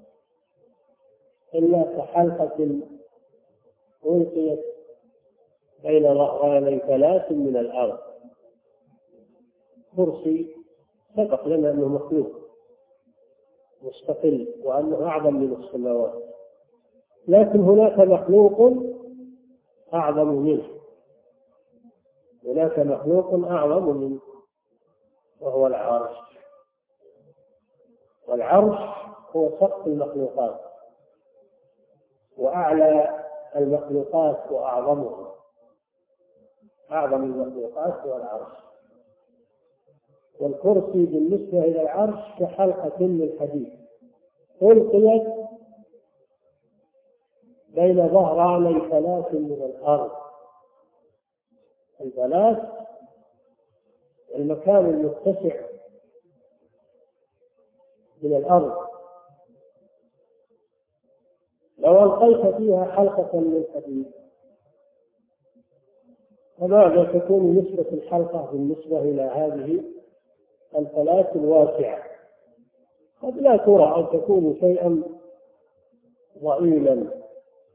إلا كحلقة ألقيت بين ظهراني ثلاث من الأرض. كرسي سبق لنا أنه مخلوق، مستقل وأنه أعظم من السماوات، لكن هناك مخلوق أعظم منه، هناك مخلوق أعظم منه وهو العرش. والعرش هو سقف المخلوقات وأعلى المخلوقات وأعظمها، أعظم المخلوقات هو العرش. والكرسي بالنسبة إلى العرش كحلقة من حديد ألقيت بين ظهراني ثلاث من الأرض. الثلاث المكان المتسع من الأرض، لو ألقيت فيها حلقة من حديد فماذا تكون نسبة الحلقة بالنسبة إلى هذه الثلاث الواسعة؟ قد لا ترى أن تكون شيئا ضئيلا.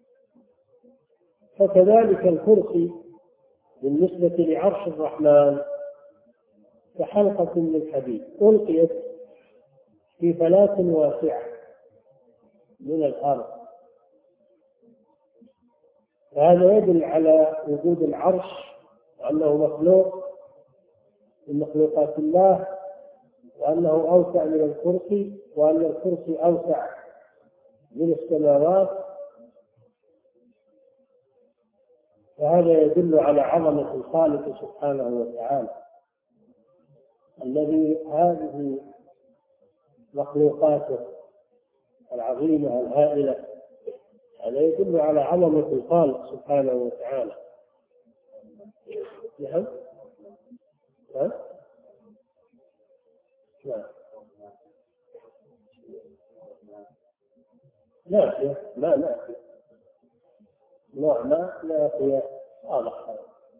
فكذلك الكرسي بالنسبة لعرش الرحمن كحلقة من حديد ألقيت في فلاة واسعة من الأرض. هذا يدل على وجود العرش وأنه مخلوق من مخلوقات الله، وأنه أوسع من الكرسي، وأن الكرسي أوسع من السماوات. فهذا يدل على عظمة الخالق سبحانه وتعالى الذي هذه مخلوقاته العظيمة الهائلة، هذا يدل على عظمة الخالق سبحانه وتعالى. نعم ها؟ نعم نافية، ما نافية، نوع ما نافية واضح،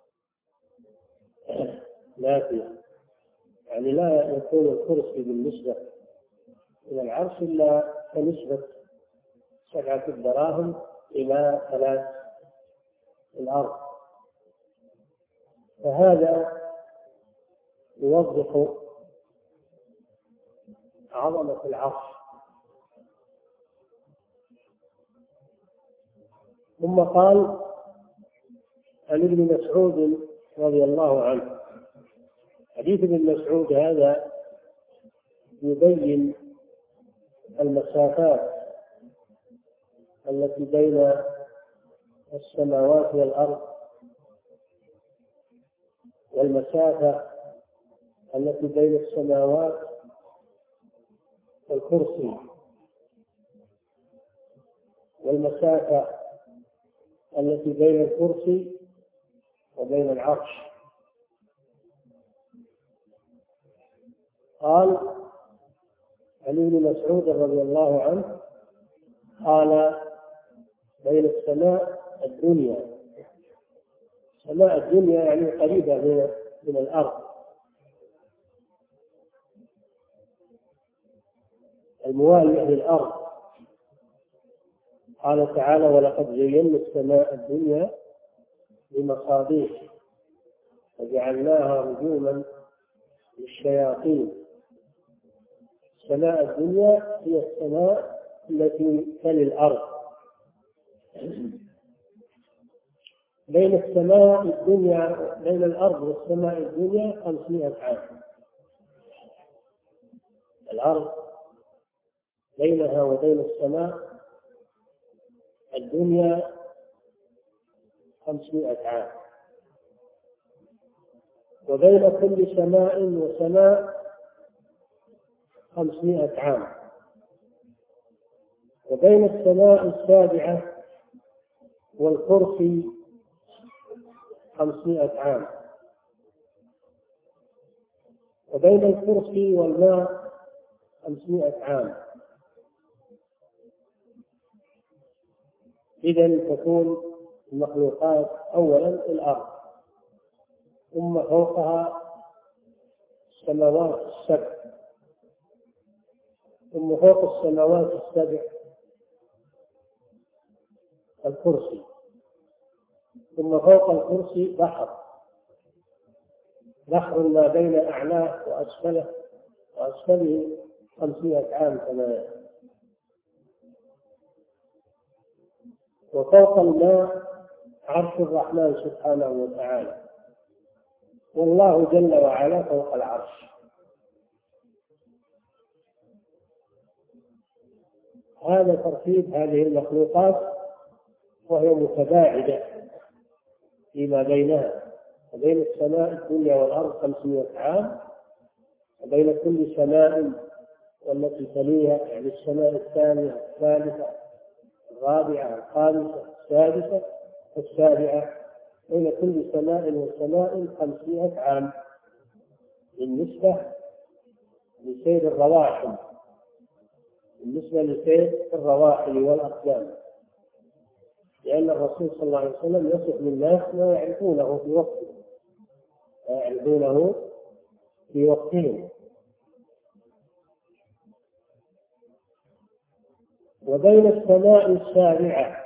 نافية يعني لا يكون الكرسي بالنسبة إلى العرش إلا كنسبة سبعة الدراهم إلى ثلاث الأرض. فهذا يوضح عظمة العرش. ثم قال عن ابن مسعود رضي الله عنه، حديث ابن مسعود هذا يبين المسافات التي بين السماوات والأرض، والمسافة التي بين السماوات والكرسي، والمسافة التي بين الكرسي وبين العرش. قال عن ابن مسعود رضي الله عنه قال بين السماء الدنيا، سماء الدنيا يعني قريبة من الأرض، الموالية للأرض. قال تعالى ولقد زينا السماء الدنيا بمصابيح وجعلناها رجوما للشياطين. السماء الدنيا هي السماء التي تلي الأرض. بين السماء الدنيا بين الأرض والسماء الدنيا خمسمائة عام. الأرض بينها وبين السماء الدنيا خمسمائة عام، وبين كل سماء وسماء خمسمائة عام، وبين السماء السابعة والكرسي خمسمائة عام، وبين الكرسي والماء خمسمائة عام. إذن تكون المخلوقات أولا الأرض، ثم فوقها السماوات السبع، ثم فوق السماوات السبع الكرسي، ثم فوق الكرسي بحر، بحر ما بين أعلاه وأسفله، وأسفله خمسمائة عام كما وفوق الماء عرش الرحمن سبحانه وتعالى، والله جل وعلا فوق العرش. هذا ترتيب هذه المخلوقات وهي متباعدة فيما بينها، وبين السماء الدنيا والأرض خمسمائة عام، وبين كل سماء والتي تليها، يعني السماء الثانية الثالثة الرابعة الخامسة السادسة السابعة، بين كل سماء وسماء خمسمائة عام بالنسبة لسير الرواحل، بالنسبة لسير الرواحل والأقدام، لأن الرسول صلى الله عليه وسلم يصف للناس ما يعرفونه في وقته، ما يعرفونه في وقتهم. وبين السماء السابعة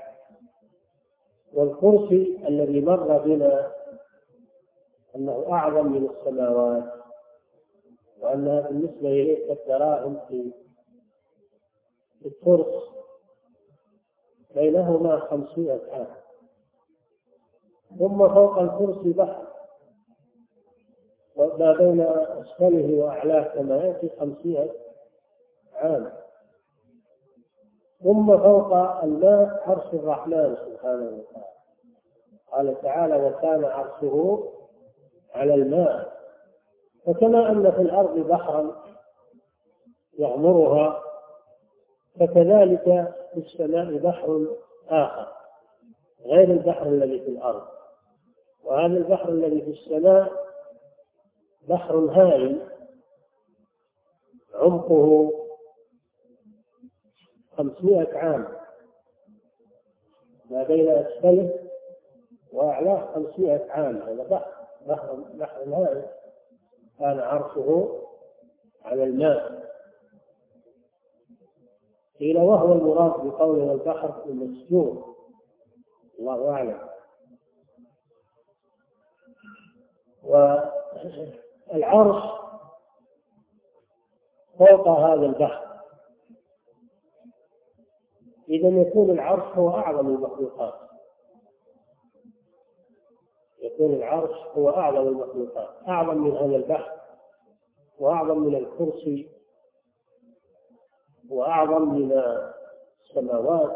والكرسي الذي مر بنا أنه أعظم من السماوات، وأنها بالنسبة إليه كالدراهم في الكرس، بينهما خمسمائة عام. ثم فوق الكرسي بحر، وما بين أسفله وأعلاه كما يأتي خمسمائة عام. ثم فوق الماء عرش الرحمن سبحانه وتعالى، قال تعالى: وكان عرشه على الماء. فكما أن في الأرض بحرا يغمرها، فكذلك في السماء بحر آخر غير البحر الذي في الأرض، وهذا البحر الذي في السماء بحر هائل عمقه خمسمائة عام، ما بين أسفله وأعلاه خمسمائة عام. هذا بحر بحر بحر هائل كان عرشه على الماء. قيل وهو المراد بقوله البحر المسجور، الله أعلم. والعرش فوق هذا البحر، إذا يكون العرش هو أعظم المخلوقات، يكون العرش هو أعظم المخلوقات، أعظم من هذا البحر، وأعظم من الكرسي، وأعظم من السماوات،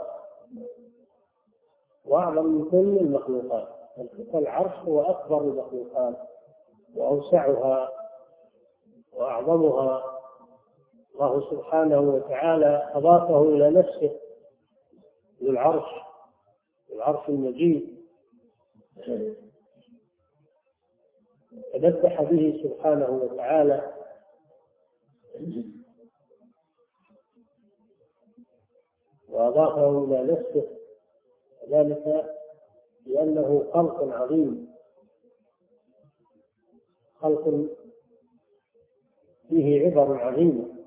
وأعظم من كل المخلوقات. العرش هو أكبر المخلوقات وأوسعها وأعظمها. الله سبحانه وتعالى أضافه إلى نفسه للعرش، العرش المجيد، تمسح به سبحانه وتعالى، وأضافه إلى نفسه، ذلك لأنه خلق عظيم، خلق فيه عبر عظيمة.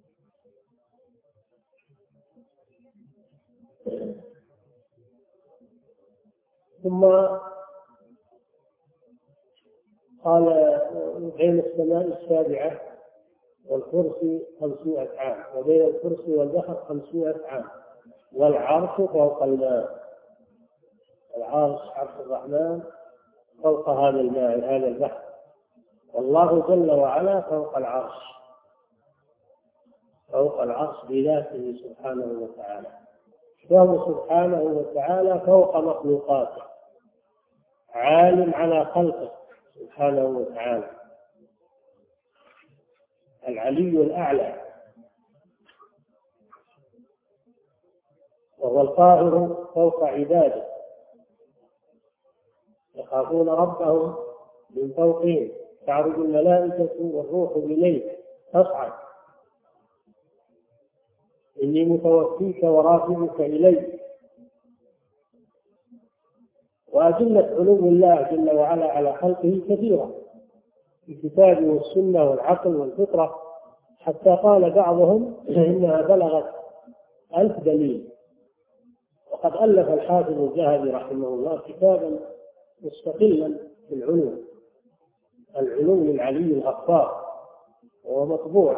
ثم قال بين السماء السابعة والكرسي خمسمائة عام، وبين الكرسي والبحر خمسمائة عام، والعرش فوق الماء. العرش عرش الرحمن فوق هذا الماء هذا البحر، والله جل وعلا فوق العرش، فوق العرش بذاته سبحانه وتعالى، وهو سبحانه وتعالى فوق مخلوقاته، عالم على خلقه سبحانه وتعالى، العلي الأعلى، وهو القاهر فوق عباده، يخافون ربهم من فوقهم، تعرج الملائكة والروح إليه تصعد، إني متوفيك ورافعك إلي. وأدلة علو الله جل وعلا على خلقه كثيرة في الكتاب والسنة والعقل والفطرة، حتى قال بعضهم إنها بلغت ألف دليل. وقد ألف الحافظ الذهبي رحمه الله كتابا مستقلا في العلو، العلو للعلي الغفار، وهو مطبوع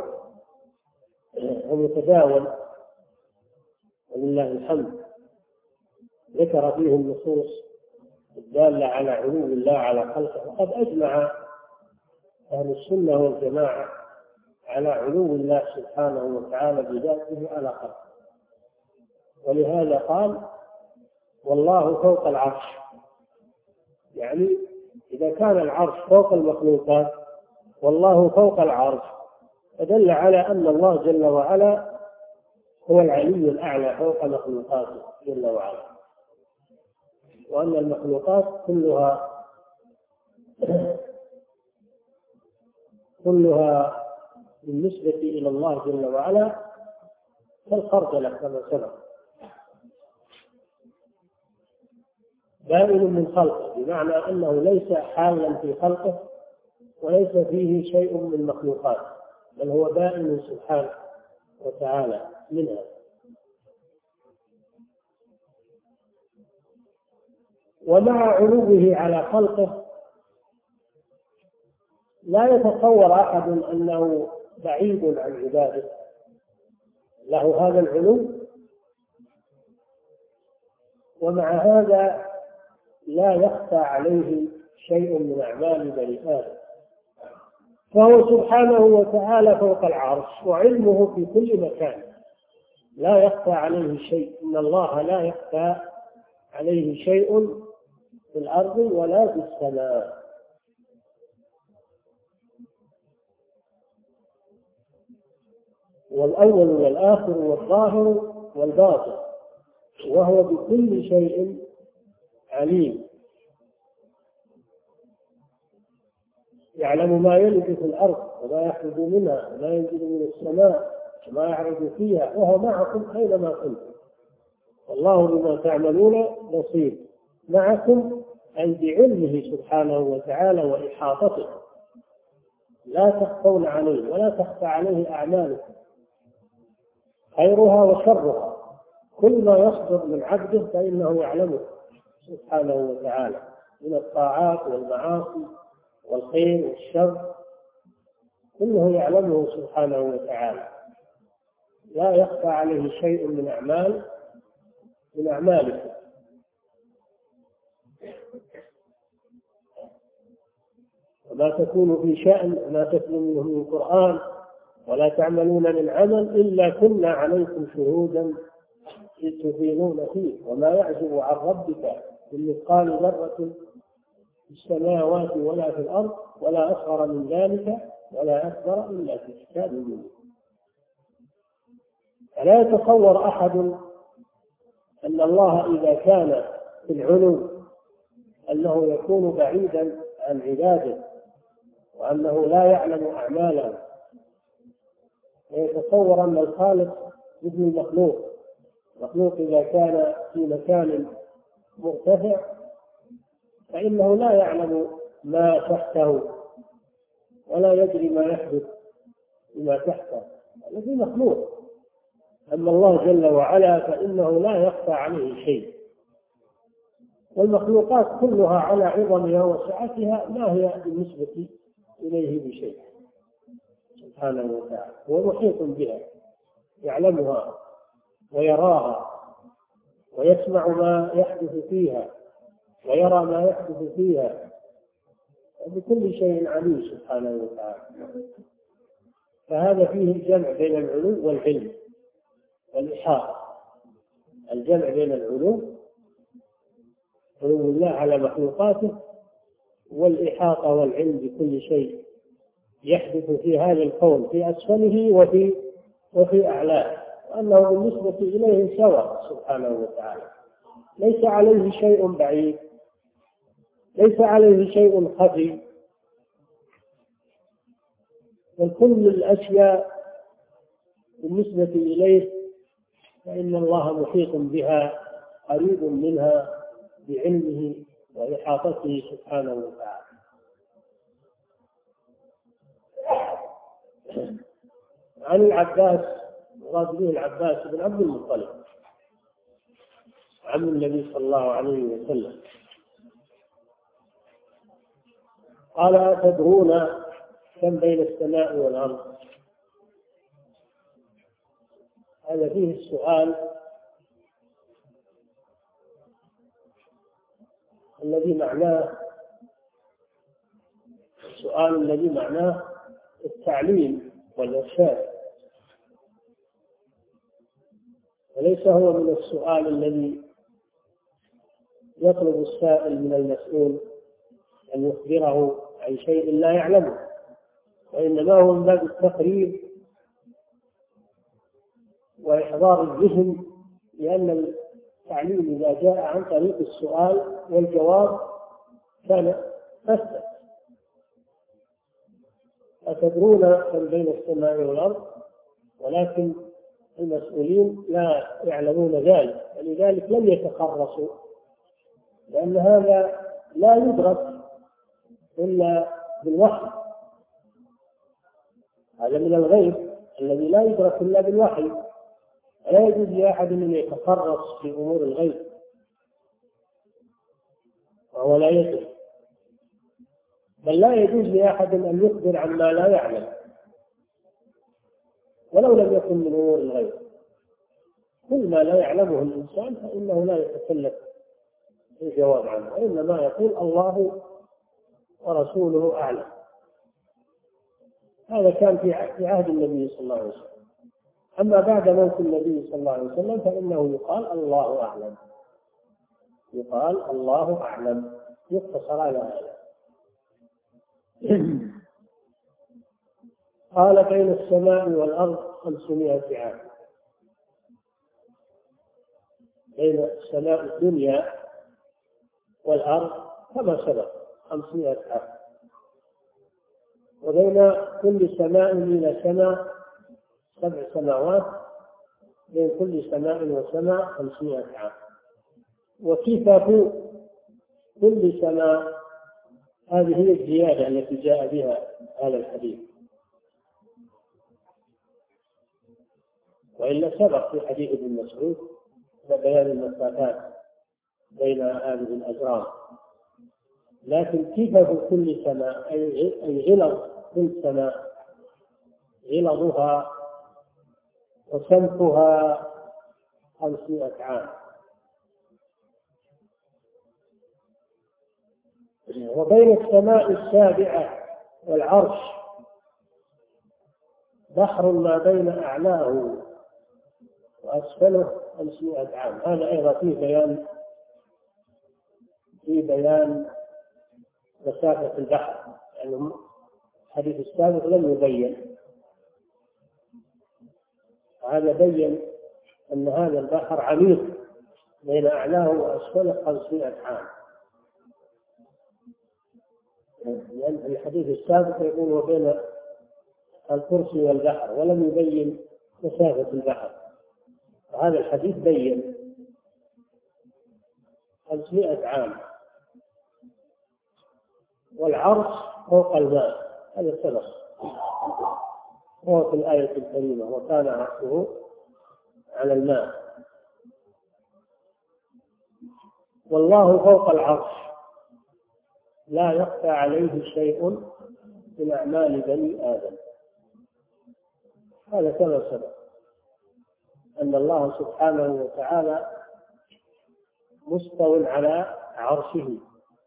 ومتداول ولله الحمد. ذكر فيه النصوص الدالة على علو الله على خلقه. وقد أجمع أهل السنة والجماعة على علو الله سبحانه وتعالى بذاته على خلقه، ولهذا قال والله فوق العرش. يعني إذا كان العرش فوق المخلوقات والله فوق العرش فدل على أن الله جل وعلا هو العلي الأعلى فوق مخلوقاته جل وعلا، وأن المخلوقات كلها كلها بالنسبة إلى الله جل وعلا كالخردلة كما سبق، بائن من خلقه، بمعنى أنه ليس حالا في خلقه وليس فيه شيء من مخلوقات، بل هو بائن سبحانه وتعالى منها. ومع علوه على خلقه لا يتصور أحد أنه بعيد عن عباده، له هذا العلو، ومع هذا لا يخفى عليه شيء من أعمال بني آدم، فهو سبحانه وتعالى فوق العرش وعلمه في كل مكان، لا يخفى عليه شيء. إن الله لا يخفى عليه شيء في الأرض ولا في السماء. والأول والآخر والظاهر والباطن، وهو بكل شيء عليم، يعلم ما يلج في الأرض وما يخرج منها وما ينزل من السماء وما يعرج فيها، وهو معكم أينما كنتم والله بما تعملون بصير. معكم أي بعلمه سبحانه وتعالى وإحاطته، لا تخفون عليه ولا تخفى عليه أعمالكم، خيرها وشرها، كل ما يصدر من عبده فإنه يعلمه سبحانه وتعالى من الطاعات والمعاصي والخير والشر، كله يعلمه سبحانه وتعالى، لا يخفى عليه شيء من أعمال من أعمالكم. وما تكون في شأن وما تتلو منه من قرآن ولا تعملون من عمل إلا كنا عليكم شهودا إذ تفيضون فيه وما يعزب عن ربك من مثقال ذرة في السماوات ولا في الأرض ولا أصغر من ذلك ولا أكبر إلا في كتاب مبين. فلا يتصور أحد أن الله إذا كان في العلو أنه يكون بعيدا عن عباده وأنه لا يعلم أعماله، ويتصور أن الخالق مثل المخلوق. المخلوق إذا كان في مكان مرتفع فإنه لا يعلم ما تحته ولا يدري ما يحدث بما تحته، الذي مخلوق. أما الله جل وعلا فإنه لا يخفى عليه شيء، والمخلوقات كلها على عظمها وسعتها ما هي بالنسبة إليه بشيء سبحانه وتعالى، هو محيط بها، يعلمها ويراها ويسمع ما يحدث فيها ويرى ما يحدث فيها، بكل شيء عليم سبحانه وتعالى. فهذا فيه الجمع بين العلو والعلم والإحاطة، الجمع بين العلو علو الله على مخلوقاته والإحاطة والعلم بكل شيء يحدث في هذا الكون في أسفله وفي وفي أعلاه، وأنه بالنسبة إليه سواء سبحانه وتعالى، ليس عليه شيء بعيد، ليس عليه شيء خفي، بل كل الأشياء بالنسبة إليه فإن الله محيط بها قريب منها بعلمه وإحاطته سبحانه وتعالى. عن العباس مراد به العباس بن عبد المطلب عم النبي صلى الله عليه وسلم قال: تدرون كم بين السماء والأرض؟ هذا فيه السؤال الذي معناه السؤال الذي معناه التعليم والإرشاد، وليس هو من السؤال الذي يطلب السائل من المسؤول أن يخبره عن شيء لا يعلمه، وإنما هو من باب التقريب وإحضار الذهن، لأن التعليم إذا جاء عن طريق السؤال والجواب كان أسهل. أتدرون كم بين السماء والأرض؟ ولكن المسؤولين لا يعلمون ذلك، ولذلك لم يتخرصوا، لأن هذا لا يدرك إلا بالوحي، هذا من الغيب الذي لا يدرك إلا بالوحي، لا يجوز لأحد أن يتخرص في أمور الغيب وهو لا يدرك، بل لا يجوز لأحد أن يخبر عما لا يعلم ولو لم يكن من أمور الغيب. كل ما لا يعلمه الإنسان فإنه لا يتكلف الجواب عنه، وإنما يقول الله ورسوله أعلم. هذا كان في عهد النبي صلى الله عليه وسلم. أما بعد موت النبي صلى الله عليه وسلم فإنه يقال الله أعلم، يقال الله أعلم، يقتصر على هذا. قال بين السماء والأرض خمسمائة عام، بين السماء الدنيا والأرض كما سبق خمسمائة عام، وبين كل سماء إلى سماء سبع سماوات، بين كل سماء وسماء خمسمائة عام. وكفاف كل سماء، هذه هي الزيادة التي جاء بها هذا الحديث، وإلا سبق في حديث ابن مسعود بيان المسافات بين هذه الأجرام. لكن كفاف كل سماء أي غلظ كل سماء، غلظها وسمكها خمسمائة عام. وبين السماء السابعة والعرش بحر ما بين أعلاه وأسفله خمسمائة عام. هذا أيضا فيه بيان في بيان مسافة البحر، يعني الحديث السابق لم يبين، هذا بين أن هذا البحر عميق بين أعلاه وأسفله خمسمائة عام، لأن في الحديث السابق يقول وبين الكرسي والبحر، ولم يبين مسافة البحر، وهذا الحديث بين خمسمائة عام. والعرش فوق الماء، هذا سبق هو في الآية الكريمة وكان عرشه على الماء. والله فوق العرش لا يخفى عليه شيء من أعمال بني آدم. هذا كما سبق أن الله سبحانه وتعالى مستو على عرشه،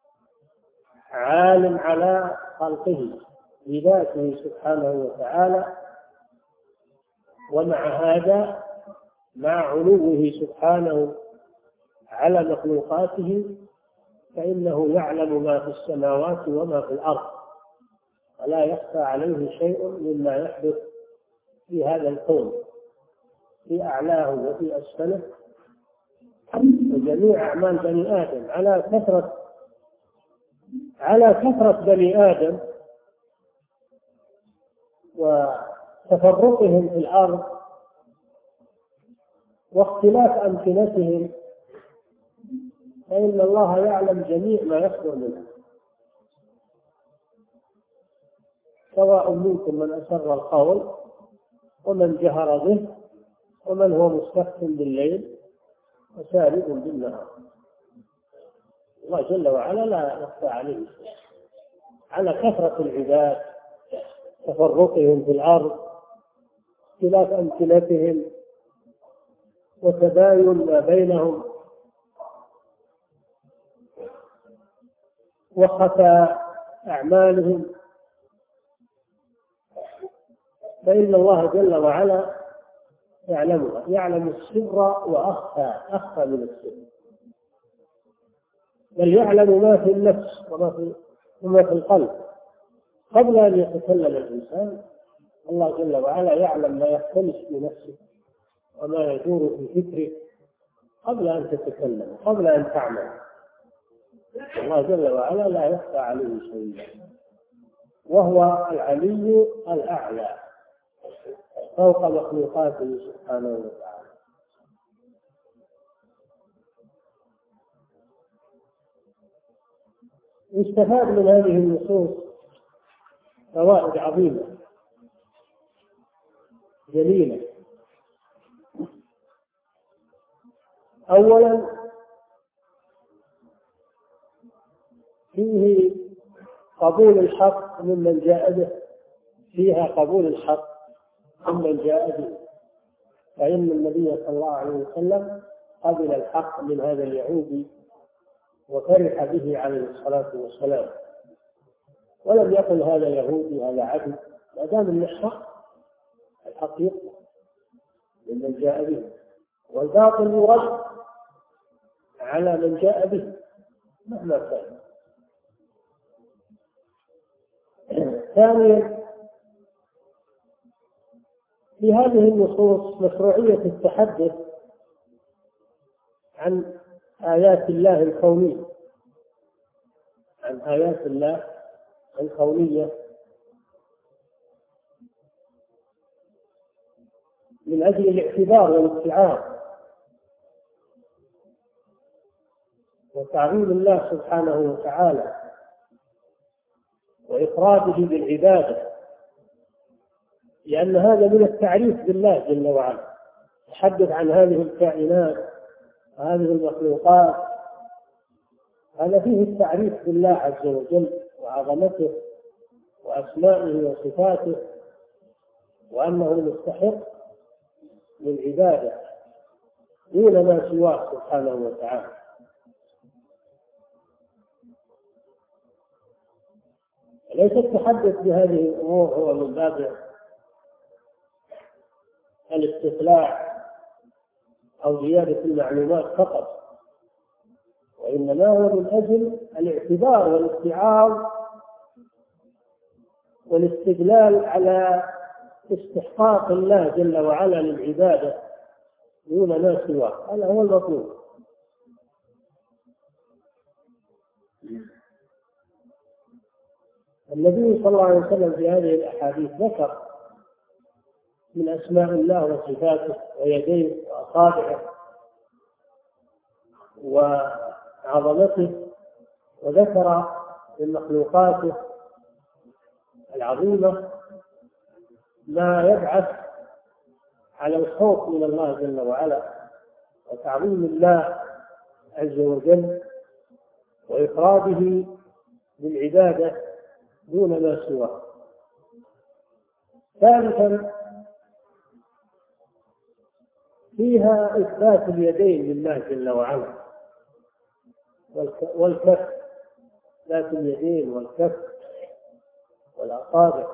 عال على خلقه بذاته سبحانه وتعالى، ومع هذا مع علوه سبحانه على مخلوقاته فإنه يعلم ما في السماوات وما في الأرض، ولا يخفى عليه شيء مما يحدث في هذا الكون في أعلاه وفي أسفله، وجميع أعمال بني آدم على كثرة على كثرة بني آدم وتفرقهم في الأرض واختلاف أمكنتهم، فإن الله يعلم جميع ما يصدر منه، سواء منكم من أسر القول ومن جهر به ومن هو مستخف بالليل وسارب بالنهار. الله جل وعلا لا يخفى عليه على كثرة العباد، تفرقهم في الأرض، اختلاف أمكنتهم، وتباين ما بينهم. وخفى أعمالهم، فإن الله جل وعلا يعلمها، يعلم السر وأخفى، أخفى من السر، بل يعلم ما في النفس وما في وما في القلب قبل أن يتكلم الإنسان. الله جل وعلا يعلم ما يختلف في نفسه وما يدور في فكره قبل أن تتكلم، قبل أن تعمل. الله جل وعلا لا يخفى عليه شيء، وهو العلي الأعلى فوق مخلوقاته سبحانه وتعالى. يستفاد من هذه النصوص فوائد عظيمة جليلة. أولا فيه قبول الحق ممن جاء به، فيها قبول الحق ممن جاء به، فإن النبي صلى الله عليه وسلم قبل الحق من هذا اليهودي وفرح به عليه الصلاة والسلام، ولم يقل هذا يهودي هذا عدو، ما دام من الحق الحق يقبل ممن جاء به، والباطل يرد على من جاء به مهما كان. ثانيا في هذه النصوص مشروعية التحدث عن آيات الله الكونية، عن آيات الله الكونية من أجل الاعتبار والاتعاظ وتعظيم الله سبحانه وتعالى وإفراده بالعبادة، لأن هذا من التعريف بالله جل وعلا. تحدث عن هذه الكائنات وهذه المخلوقات، هذا فيه التعريف بالله عز وجل وعظمته وأسمائه وصفاته، وأنه مستحق للعبادة دون ما سواه سبحانه وتعالى. ليس التحدث بهذه الأمور هو من باب الاستطلاع أو زيادة المعلومات فقط، وإنما هو من أجل الاعتبار والاتعاظ والاستدلال على استحقاق الله جل وعلا للعبادة دون ما سواه، هذا هو المطلوب. النبي صلى الله عليه وسلم في هذه الأحاديث ذكر من أسماء الله وصفاته ويديه وأصابعه وعظمته، وذكر من مخلوقاته العظيمة ما يبعث على الخوف من الله جل وعلا وتعظيم الله عز وجل وإفراده بالعبادة دون ما سواه. ثالثا فيها إثبات اليدين لله جل وعلا والكف، ذات اليدين والكف والأصابع،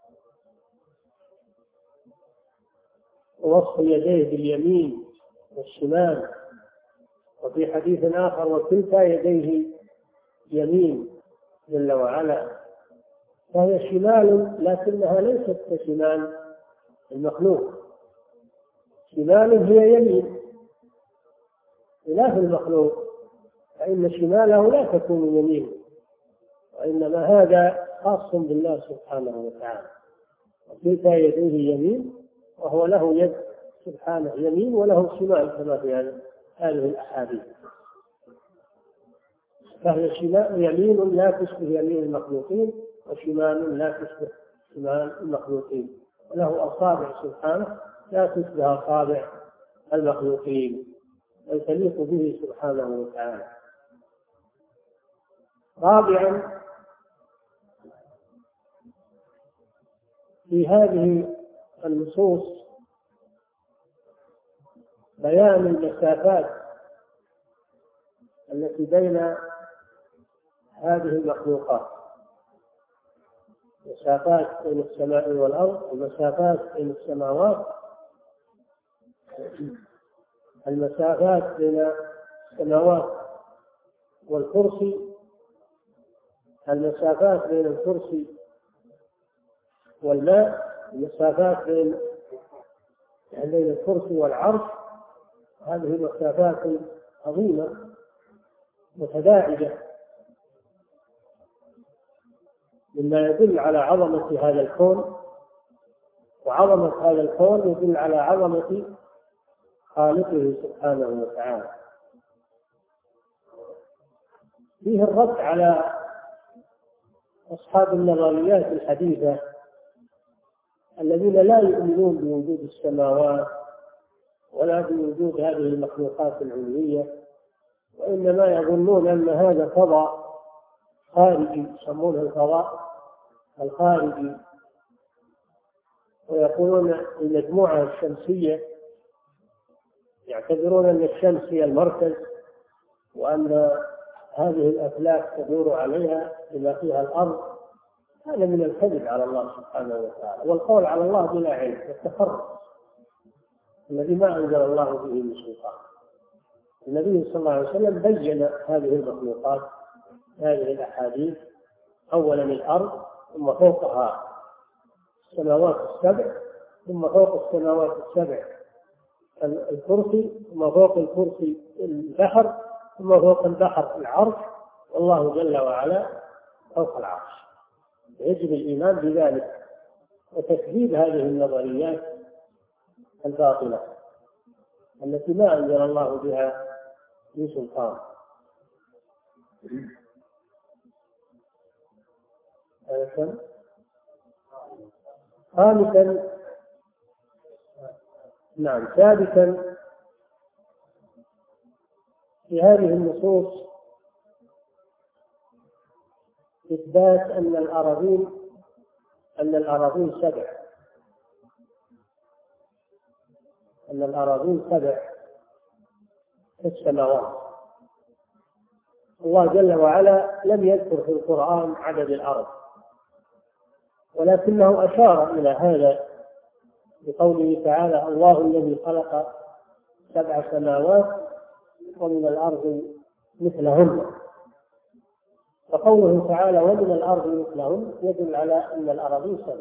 ووصف يديه باليمين والشمال، وفي حديث آخر وكلتا يديه يمين جل وعلا، فهي شمال لكنها ليست كشمال المخلوق، شمال هي يمين خلاف المخلوق، فإن شماله لا تكون يمين، وإنما هذا خاص بالله سبحانه وتعالى. وكلتا يديه يمين، وهو له يد سبحانه يمين وله شمال كما في هذه الأحاديث، فهي شمال يمين لا تشبه يمين المخلوقين، وشمال لا تشبه شمال المخلوقين، وله أصابع سبحانه لا تشبه أصابع المخلوقين، بل تليق به سبحانه وتعالى. رابعا في هذه النصوص بيان المسافات التي بين هذه المخلوقات، مسافات بين السماء والأرض ومسافات بين السماوات، المسافات بين السماوات والكرسي، المسافات بين الكرسي والماء، المسافات بين بين الكرسي والعرش، هذه مسافات عظيمة متباعدة، مما يدل على عظمة هذا الكون، وعظمة هذا الكون يدل على عظمة خالقه سبحانه وتعالى. فيه الرد على أصحاب النظريات الحديثة الذين لا يؤمنون بوجود السماوات ولا بوجود هذه المخلوقات العلوية، وإنما يظنون أن هذا فضاء خارجي يسمونه الفضاء الخارجي، ويقولون المجموعة الشمسية، يعتبرون أن الشمس هي المركز، وأن هذه الأفلاك تدور عليها بما فيها الأرض. هذا من الكذب على الله سبحانه وتعالى، والقول على الله بلا علم والتخرص الذي ما أنزل الله به من سلطان. النبي صلى الله عليه وسلم بين هذه المخلوقات، هذه الأحاديث: أولا الأرض، ثم فوقها السماوات السبع، ثم فوق السماوات السبع الكرسي، ثم فوق الكرسي البحر، ثم فوق البحر العرش، والله جل وعلا فوق العرش. يجب الإيمان بذلك وتكذيب هذه النظريات الباطلة التي ما أنزل الله بها من سلطان. خامسا، نعم ثالثا، في هذه النصوص إثبات أن الأراضين أن الأراضين سبع أن الأراضين سبع في السماوات. الله جل وعلا لم يذكر في القرآن عدد الأرض، ولكنه أشار إلى هذا بقوله تعالى: الله الذي خلق سبع سماوات ومن الأرض مثلهن. فقوله تعالى ومن الأرض مثلهن يدل على أن الأراضين سبع،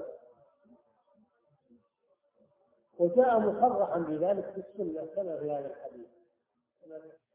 وجاء مصرحا بذلك في السنة كما في هذا الحديث.